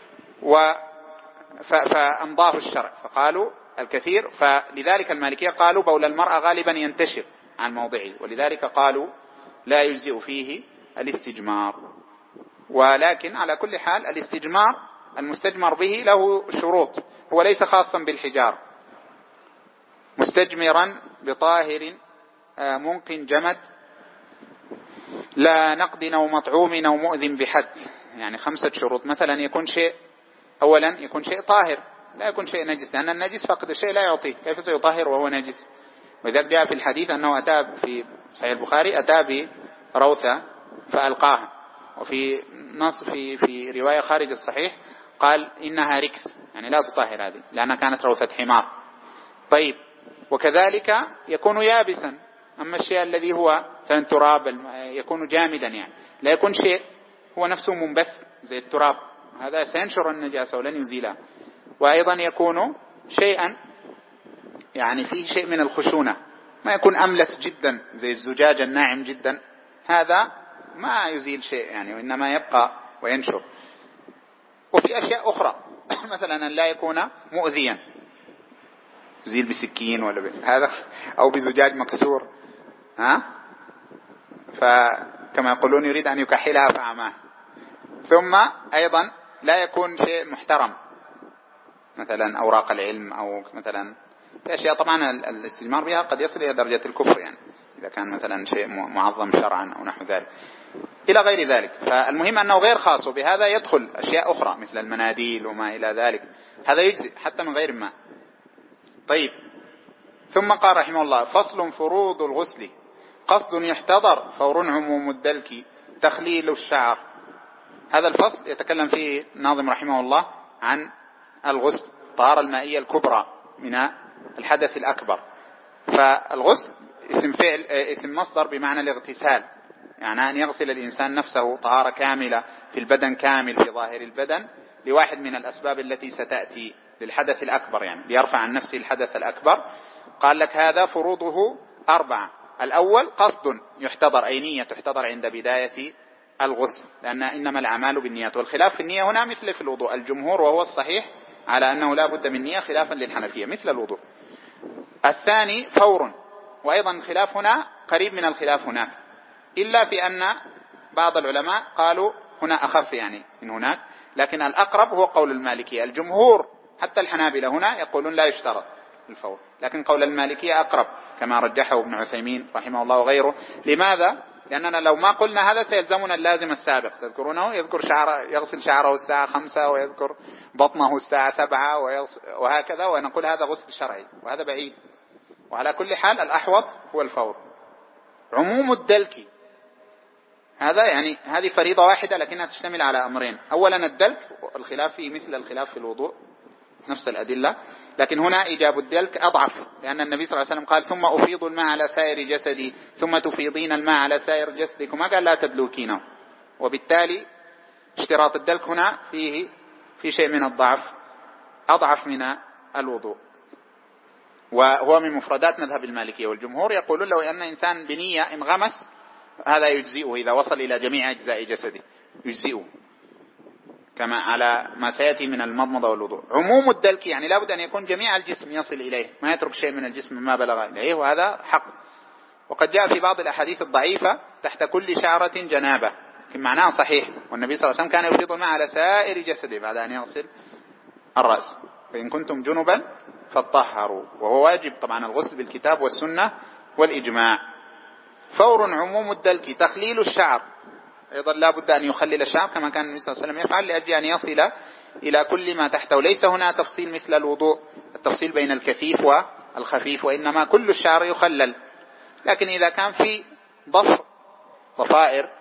فأمضاه الشرع فقالوا الكثير. فلذلك المالكية قالوا بول المرأة غالبا ينتشر عن موضعه، ولذلك قالوا لا يجزئ فيه الاستجمار. ولكن على كل حال الاستجمار المستجمر به له شروط، هو ليس خاصا بالحجار. مستجمرا بطاهر منقن جمد لا نقد أو مطعوم أو مؤذن بحد، يعني 5 شروط. مثلا يكون شيء، أولا يكون شيء طاهر، لا يكون شيء نجس، لأن النجس فقد الشيء لا يعطيه، كيف سيطهر وهو نجس؟ وإذا جاء في الحديث أنه أتى في صحيح البخاري أتى بروثة فألقاها، وفي نص في رواية خارج الصحيح قال إنها ركس، يعني لا تطهر هذه لأنها كانت روثة حمار. طيب وكذلك يكون يابسا. أما الشيء الذي هو مثلا تراب يكون جامدا، يعني لا يكون شيء هو نفسه منبث زي التراب، هذا سينشر النجاسة ولن يزيلها. وأيضا يكون شيئا يعني فيه شيء من الخشونة، ما يكون أملس جدا زي الزجاج الناعم جدا، هذا ما يزيل شيء يعني، وإنما يبقى وينشر. وفي أشياء أخرى مثلا أن لا يكون مؤذيا، يزيل بسكين ولا هذا أو بزجاج مكسور، فكما يقولون يريد أن يكحلها فأعماه. ثم أيضا لا يكون شيء محترم، مثلا أوراق العلم، أو مثلا في أشياء طبعا الاستجمار بها قد يصل إلى درجة الكفر، يعني إذا كان مثلا شيء معظم شرعا أو نحو ذلك إلى غير ذلك. فالمهم أنه غير خاص، وبهذا يدخل أشياء أخرى مثل المناديل وما إلى ذلك، هذا يجزي حتى من غير ما. طيب ثم قال رحمه الله: فصل فروض الغسل قصد يحتضر فور عموم الدلك تخليل الشعر. هذا الفصل يتكلم فيه الناظم رحمه الله عن الغسل، الطهارة المائية الكبرى من الحدث الأكبر. فالغسل اسم فعل، اسم مصدر بمعنى الاغتسال، يعني أن يغسل الإنسان نفسه طهارة كاملة في البدن كامل، في ظاهر البدن، لواحد من الأسباب التي ستأتي للحدث الأكبر، يعني ليرفع عن نفسه الحدث الأكبر. قال لك هذا فروضه 4. الأول قصد يحتضر، أي نية تحتضر عند بداية الغسل، لأن إنما الأعمال بالنيات، والخلاف في النية هنا مثل في الوضوء. الجمهور وهو الصحيح على أنه لا بد من نية خلافا للحنفية مثل الوضوء. الثاني فور، وأيضا الخلاف هنا قريب من الخلاف هناك، إلا في أن بعض العلماء قالوا هنا أخف يعني من هناك، لكن الأقرب هو قول المالكية. الجمهور حتى الحنابلة هنا يقولون لا يشترط الفور، لكن قول المالكية أقرب كما رجحه ابن عثيمين رحمه الله وغيره. لماذا؟ لأننا لو ما قلنا هذا سيلزمنا اللازم السابق، تذكرونه، يذكر يغسل شعره الساعة 5 ويذكر بطنه الساعة 7 وهكذا، ونقول هذا غسل شرعي، وهذا بعيد. وعلى كل حال الأحوط هو الفور. عموم الدلك هذا يعني هذه فريضة واحدة لكنها تشتمل على أمرين. أولا الدلك، الخلاف فيه مثل الخلاف في الوضوء، نفس الأدلة، لكن هنا إيجاب الدلك أضعف، لأن النبي صلى الله عليه وسلم قال: ثم أفيض الماء على سائر جسدي ثم تفيضين الماء على سائر جسدكم، ما قال لا تدلوكينه. وبالتالي اشتراط الدلك هنا في شيء من الضعف، أضعف من الوضوء، وهو من مفردات مذهب المالكية. والجمهور يقولون لو أن إنسان بنية انغمس هذا يجزئه، إذا وصل إلى جميع أجزاء جسده يجزئه، كما على ما سيأتي من المضمضة والوضوء. عموم الدلك يعني لابد أن يكون جميع الجسم يصل إليه، ما يترك شيء من الجسم ما بلغ إليه، وهذا حق. وقد جاء في بعض الأحاديث الضعيفة: تحت كل شعرة جنابة، لكن معناه صحيح، والنبي صلى الله عليه وسلم كان يفيض الماء على سائر جسده بعد أن يغسل الرأس: فإن كنتم جنبا فاطهروا. وهو واجب طبعا الغسل بالكتاب والسنة والإجماع. فور عموم الدلك تخليل الشعر، أيضا لا بد أن يخلل الشعر كما كان النبي صلى الله عليه وسلم يفعل، لأجل أن يصل إلى كل ما تحته. ليس هنا تفصيل مثل الوضوء، التفصيل بين الكثيف والخفيف، وإنما كل الشعر يخلل. لكن إذا كان في ضفائر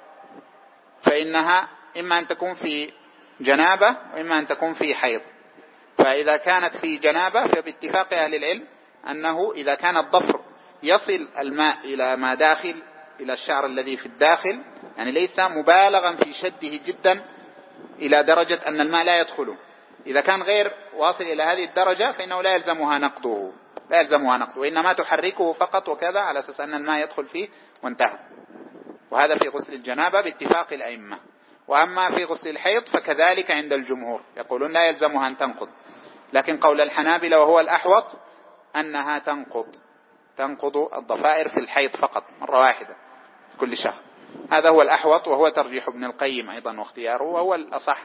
فإنها إما أن تكون في جنابة وإما أن تكون في حيض. فإذا كانت في جنابة فباتفاق أهل العلم أنه إذا كان الضفر يصل الماء إلى ما داخل، إلى الشعر الذي في الداخل، يعني ليس مبالغا في شده جدا إلى درجة أن الماء لا يدخله، إذا كان غير واصل إلى هذه الدرجة فإنه لا يلزمها نقضه، وإنما تحركه فقط وكذا على أساس أن الماء يدخل فيه وانتهى. وهذا في غسل الجنابة باتفاق الأئمة. وأما في غسل الحيض فكذلك عند الجمهور، يقولون لا يلزمها أن تنقض، لكن قول الحنابلة وهو الأحوط أنها تنقض الضفائر في الحيض فقط مرة واحدة كل شهر. هذا هو الأحوط، وهو ترجيح ابن القيم أيضا واختياره، وهو الأصح.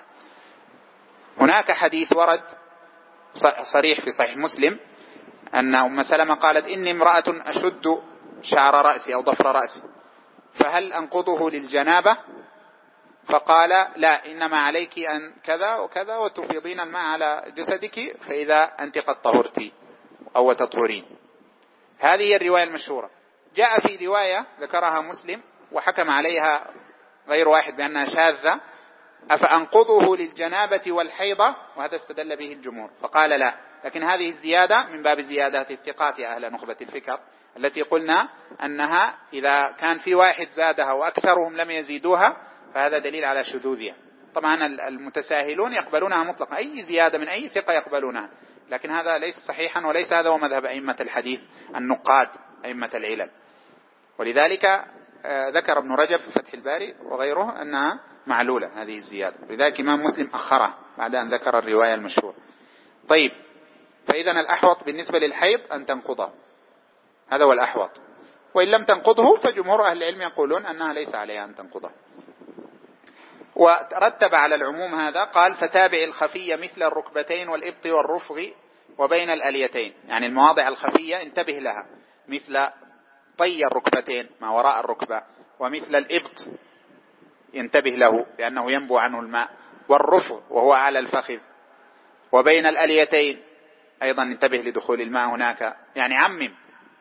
هناك حديث ورد صريح في صحيح مسلم أن أم سلمة قالت: إني امرأة أشد شعر رأسي أو ضفر رأسي، فهل أنقضه للجنابة؟ فقال: لا، إنما عليك أن كذا وكذا وتفيضين الماء على جسدك فإذا أنت قد طهرتي أو تطهرين. هذه هي الرواية المشهورة. جاء في رواية ذكرها مسلم وحكم عليها غير واحد بأنها شاذة: أفأنقضه للجنابة والحيضة؟ وهذا استدل به الجمهور، فقال لا. لكن هذه الزيادة من باب زيادات الثقات يا أهل نخبة الفكر، التي قلنا أنها إذا كان في واحد زادها وأكثرهم لم يزيدوها فهذا دليل على شذوذها. طبعا المتساهلون يقبلونها مطلقا، أي زيادة من أي ثقة يقبلونها، لكن هذا ليس صحيحا، وليس هذا هو مذهب أئمة الحديث النقاد أئمة العلل. ولذلك ذكر ابن رجب في فتح الباري وغيره أنها معلولة هذه الزيادة، لذلك إمام مسلم أخرها بعد أن ذكر الرواية المشهورة. طيب، فإذا الأحوط بالنسبة للحيض أن تنقضه، هذا هو الأحوط. وإن لم تنقضه فجمهور أهل العلم يقولون أنها ليس عليها أن تنقضه. ورتب على العموم هذا قال: فتابع الخفية مثل الركبتين والإبط والرفغ وبين الأليتين، يعني المواضع الخفية انتبه لها، مثل طي الركبتين ما وراء الركبة، ومثل الإبط ينتبه له لأنه ينبو عنه الماء، والرفغ وهو على الفخذ، وبين الأليتين أيضا انتبه لدخول الماء هناك، يعني عمم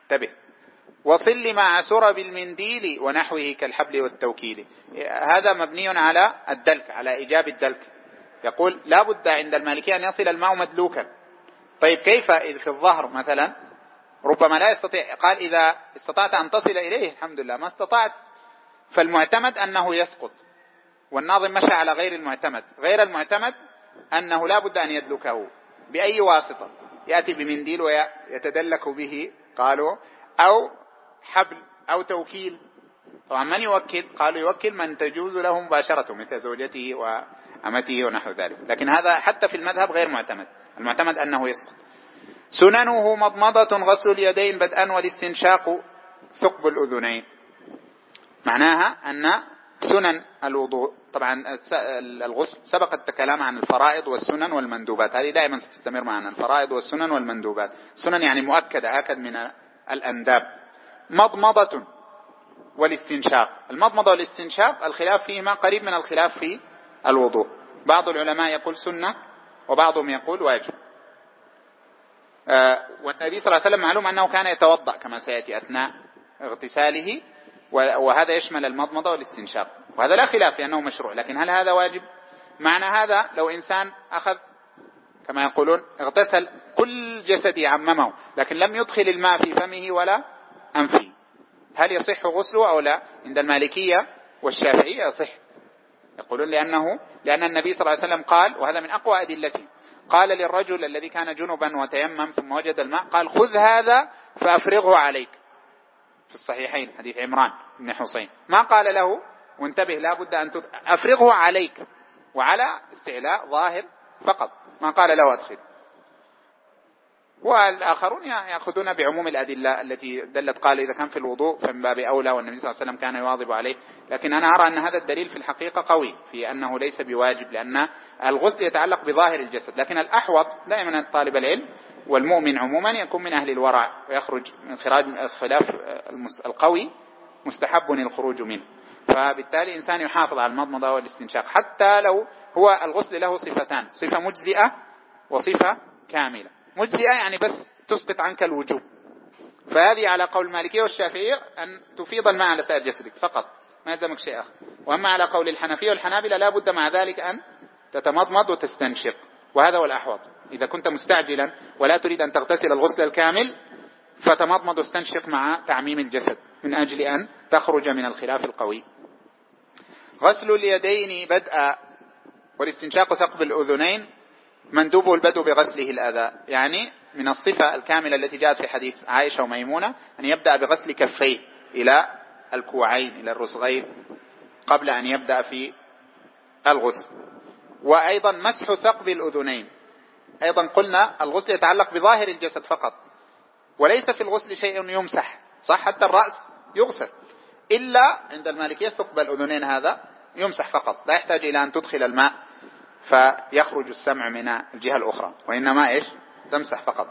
انتبه. وصل ما عسر بالمنديل ونحوه كالحبل والتوكيل. هذا مبني على الدلك، على إيجاب الدلك. يقول لا بد عند المالكية أن يصل الماء مدلوكا. طيب كيف إذ في الظهر مثلا ربما لا يستطيع؟ قال إذا استطعت أن تصل إليه الحمد لله، ما استطعت فالمعتمد أنه يسقط. والناظم مشى على غير المعتمد. غير المعتمد أنه لا بد أن يدلكه بأي واسطة، يأتي بمنديل ويتدلك به قالوا، أو حبل أو توكيل. طبعا من يوكل؟ قالوا يوكل من تجوز له مباشرته مثل زوجته وأمته ونحو ذلك، لكن هذا حتى في المذهب غير معتمد. المعتمد أنه يسقط. سننه مضمضة غسل اليدين بدءا والاستنشاق ثقب الأذنين. معناها أن سنن الوضوء، طبعا الغسل سبق الكلام عن الفرائض والسنن والمندوبات، هذه دائما ستستمر معنا، الفرائض والسنن والمندوبات. سنن يعني مؤكدة، أكد من الأنداب. مضمضة والاستنشاق. المضمضة والاستنشاق الخلاف فيهما قريب من الخلاف في الوضوء. بعض العلماء يقول سنة وبعضهم يقول واجب. والنبي صلى الله عليه وسلم معلوم أنه كان يتوضأ كما سيأتي أثناء اغتساله، وهذا يشمل المضمضة والاستنشاق، وهذا لا خلاف في أنه مشروع. لكن هل هذا واجب؟ معنى هذا لو إنسان أخذ كما يقولون اغتسل كل جسده عممه لكن لم يدخل الماء في فمه ولا أنفه، هل يصح غسله أو لا؟ عند المالكية والشافعية يصح. يقولون لأن النبي صلى الله عليه وسلم قال، وهذا من أقوى أدلته، قال للرجل الذي كان جنبا وتيمم ثم وجد الماء، قال خذ هذا فأفرغه عليك، في الصحيحين حديث عمران بن حسين. ما قال له، وانتبه لا بد أن أفرغه عليك، وعلى استعلاء ظاهر فقط، ما قال له أدخل. والآخرون يأخذون بعموم الأدلة التي دلت، قال إذا كان في الوضوء فمن باب أولى، والنبي صلى الله عليه وسلم كان يواظب عليه. لكن أنا أرى أن هذا الدليل في الحقيقة قوي في أنه ليس بواجب، لأن الغسل يتعلق بظاهر الجسد. لكن الأحوط دائما طالب العلم والمؤمن عموما يكون من أهل الورع ويخرج من خلاف القوي مستحب الخروج منه. فبالتالي إنسان يحافظ على المضمضة والاستنشاق، حتى لو هو الغسل له صفتان، صفة مجزئة وصفة كاملة. مجزئة يعني بس تسقط عنك الوجوب، فهذه على قول المالكية والشافعية أن تفيض الماء على سائر جسدك فقط، ما يلزمك شيء آخر. وأما على قول الحنفية والحنابلة لا بد مع ذلك أن تتمضمض وتستنشق، وهذا هو الأحوط. إذا كنت مستعجلا ولا تريد أن تغتسل الغسل الكامل فتمضمض واستنشق مع تعميم الجسد من أجل أن تخرج من الخلاف القوي. غسل اليدين بدءا والاستنشاق ثقب الأذنين، مندوبه البدء بغسله الأذى. يعني من الصفة الكاملة التي جاءت في حديث عائشة وميمونة أن يبدأ بغسل كفيه إلى الكوعين إلى الرسغين قبل أن يبدأ في الغسل. وأيضا مسح ثقب الأذنين، أيضا قلنا الغسل يتعلق بظاهر الجسد فقط، وليس في الغسل شيء يمسح، صح؟ حتى الرأس يغسل، إلا عند المالكية ثقب الأذنين هذا يمسح فقط، لا يحتاج إلى أن تدخل الماء فيخرج السمع من الجهة الأخرى، وإنما تمسح فقط.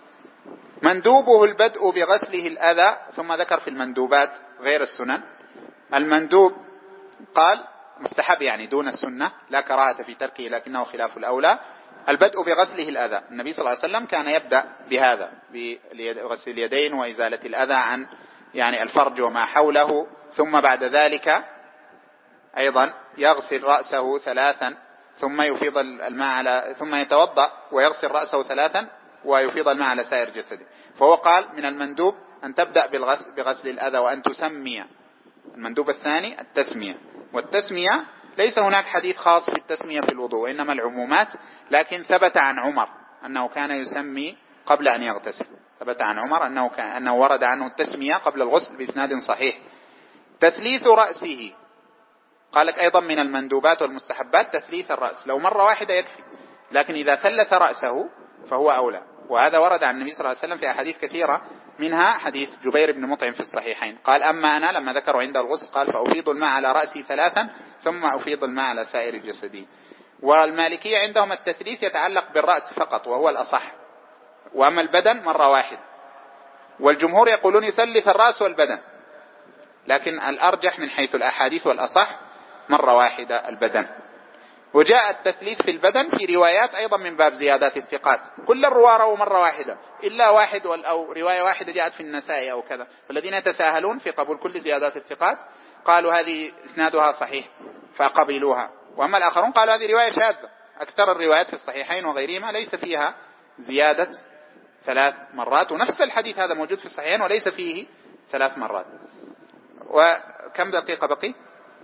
مندوبه البدء بغسله الأذى، ثم ذكر في المندوبات غير السنن. المندوب قال مستحب يعني دون السنة، لا كراهة في تركه لكنه خلاف الأولى. البدء بغسله الأذى، النبي صلى الله عليه وسلم كان يبدأ بهذا، بغسل اليدين وإزالة الأذى عن يعني الفرج وما حوله، ثم بعد ذلك أيضا يغسل رأسه ثلاثا ثم يفيض الماء ثم يتوضأ ويغسل رأسه ثلاثا ويفيض الماء على سائر جسده. فهو قال من المندوب أن تبدأ بغسل الأذى وأن تسمي. المندوب الثاني التسمية، والتسمية ليس هناك حديث خاص بالتسمية في الوضوء وإنما العمومات، لكن ثبت عن عمر أنه كان يسمي قبل أن يغتسل، ثبت عن عمر أنه ورد عنه التسمية قبل الغسل بإسناد صحيح. تثليث رأسه، قال لك أيضا من المندوبات والمستحبات تثليث الرأس، لو مرة واحدة يكفي، لكن إذا ثلث رأسه فهو أولى، وهذا ورد عن النبي صلى الله عليه وسلم في أحاديث كثيرة، منها حديث جبير بن مطعم في الصحيحين، قال أما أنا لما ذكروا عند الغسل قال فأفيض الماء على رأسي ثلاثا ثم أفيض الماء على سائر جسدي. والمالكية عندهم التثليث يتعلق بالرأس فقط وهو الأصح، وأما البدن مرة واحدة، والجمهور يقولون يثلث الرأس والبدن، لكن الأرجح من حيث الأحاديث والأصح مرة واحدة البدن. وجاء التثليث في البدن في روايات أيضا من باب زيادات الثقات، كل الرواة رووا مرة واحدة إلا واحد أو رواية واحدة جاءت في النسائي أو كذا، والذين يتساهلون في قبول كل زيادات الثقات قالوا هذه إسنادها صحيح فقبلوها، وأما الآخرون قالوا هذه رواية شاذة. أكثر الروايات في الصحيحين وغيرهما ليس فيها زيادة 3 مرات، ونفس الحديث هذا موجود في الصحيحين وليس فيه 3 مرات. وكم دقيقة بقي؟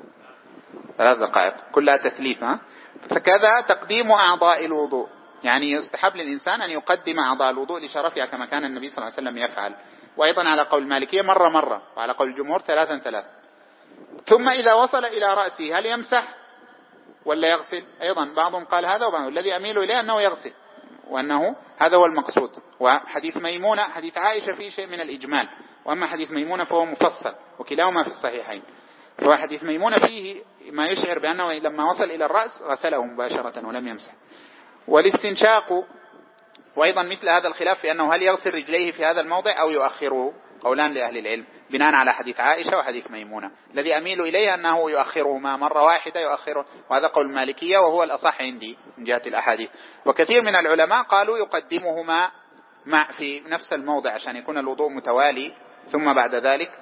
3 دقائق كلها تثليث. فكذا تقديم أعضاء الوضوء، يعني يستحب للإنسان أن يقدم أعضاء الوضوء لشرفها كما كان النبي صلى الله عليه وسلم يفعل، وأيضا على قول المالكية مرة، وعلى قول الجمهور 3. ثم إذا وصل إلى رأسه هل يمسح ولا يغسل؟ أيضا بعضهم قال هذا، وبعضهم الذي أميل إليه أنه يغسل، وأنه هذا هو المقصود. وحديث ميمونة حديث عائشة فيه شيء من الإجمال، وأما حديث ميمونة فهو مفصل، وكلاهما في الصحيحين. فهو حديث ميمونة فيه ما يشعر بأنه لما وصل إلى الرأس غسله مباشرة ولم يمسح. والاستنشاق وأيضا مثل هذا الخلاف في أنه هل يغسل رجليه في هذا الموضع أو يؤخره، قولان لأهل العلم بناء على حديث عائشة وحديث ميمونة. الذي أميل إليه أنه يؤخرهما مرة واحدة يؤخره، وهذا قول المالكية وهو الأصح عندي من جهة الأحاديث. وكثير من العلماء قالوا يقدمهما في نفس الموضع عشان يكون الوضوء متوالي، ثم بعد ذلك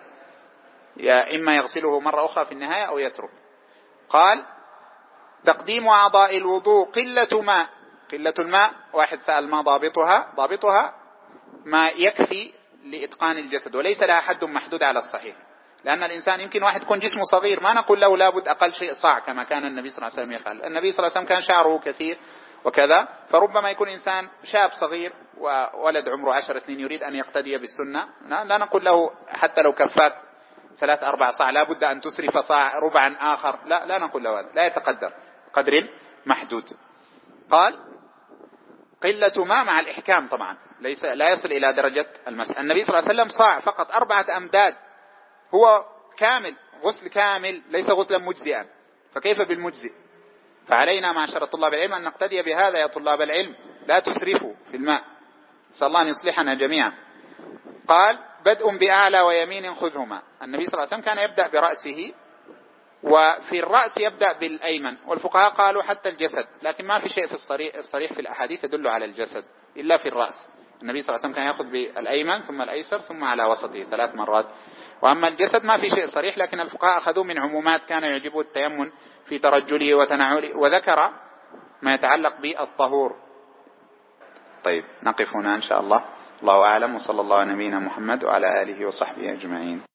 إما يغسله مرة أخرى في النهاية أو يترك. قال تقديم أعضاء الوضوء قلة ماء. قلة الماء واحد سأل ما ضابطها؟ ضابطها ما يكفي لإتقان الجسد، وليس لها حد محدود على الصحيح، لأن الإنسان يمكن واحد يكون جسمه صغير ما نقول له لابد أقل شيء صاع كما كان النبي صلى الله عليه وسلم يفعل. النبي صلى الله عليه وسلم كان شعره كثير وكذا، فربما يكون إنسان شاب صغير وولد عمره 10 سنين يريد أن يقتدي بالسنة، لا نقول له حتى لو كفاك 3-4 صاع لابد أن تسرف صاع ربعا آخر، لا نقول له هذا، لا يتقدر قدر محدود. قال قلة ماء مع الإحكام طبعا، لا يصل إلى درجة المسح. النبي صلى الله عليه وسلم صاع فقط 4 أمداد، هو كامل غسل كامل ليس غسلا مجزئا، فكيف بالمجزئ؟ فعلينا معشر طلاب العلم أن نقتدي بهذا يا طلاب العلم، لا تسرفوا في الماء، نسأل الله أن يصلحنا جميعا. قال بدء بأعلى ويمين خذهما. النبي صلى الله عليه وسلم كان يبدأ برأسه، وفي الرأس يبدأ بالأيمن، والفقهاء قالوا حتى الجسد، لكن ما في شيء في الصريح في الأحاديث يدل على الجسد إلا في الرأس. النبي صلى الله عليه وسلم كان يأخذ بالأيمن ثم الأيسر ثم على وسطه 3 مرات. وأما الجسد ما في شيء صريح، لكن الفقهاء أخذوا من عمومات كان يعجبه التيمن في ترجله وتنعله، وذكر ما يتعلق بالطهور. طيب نقف هنا إن شاء الله، الله أعلم، وصلى الله على نبينا محمد وعلى آله وصحبه أجمعين.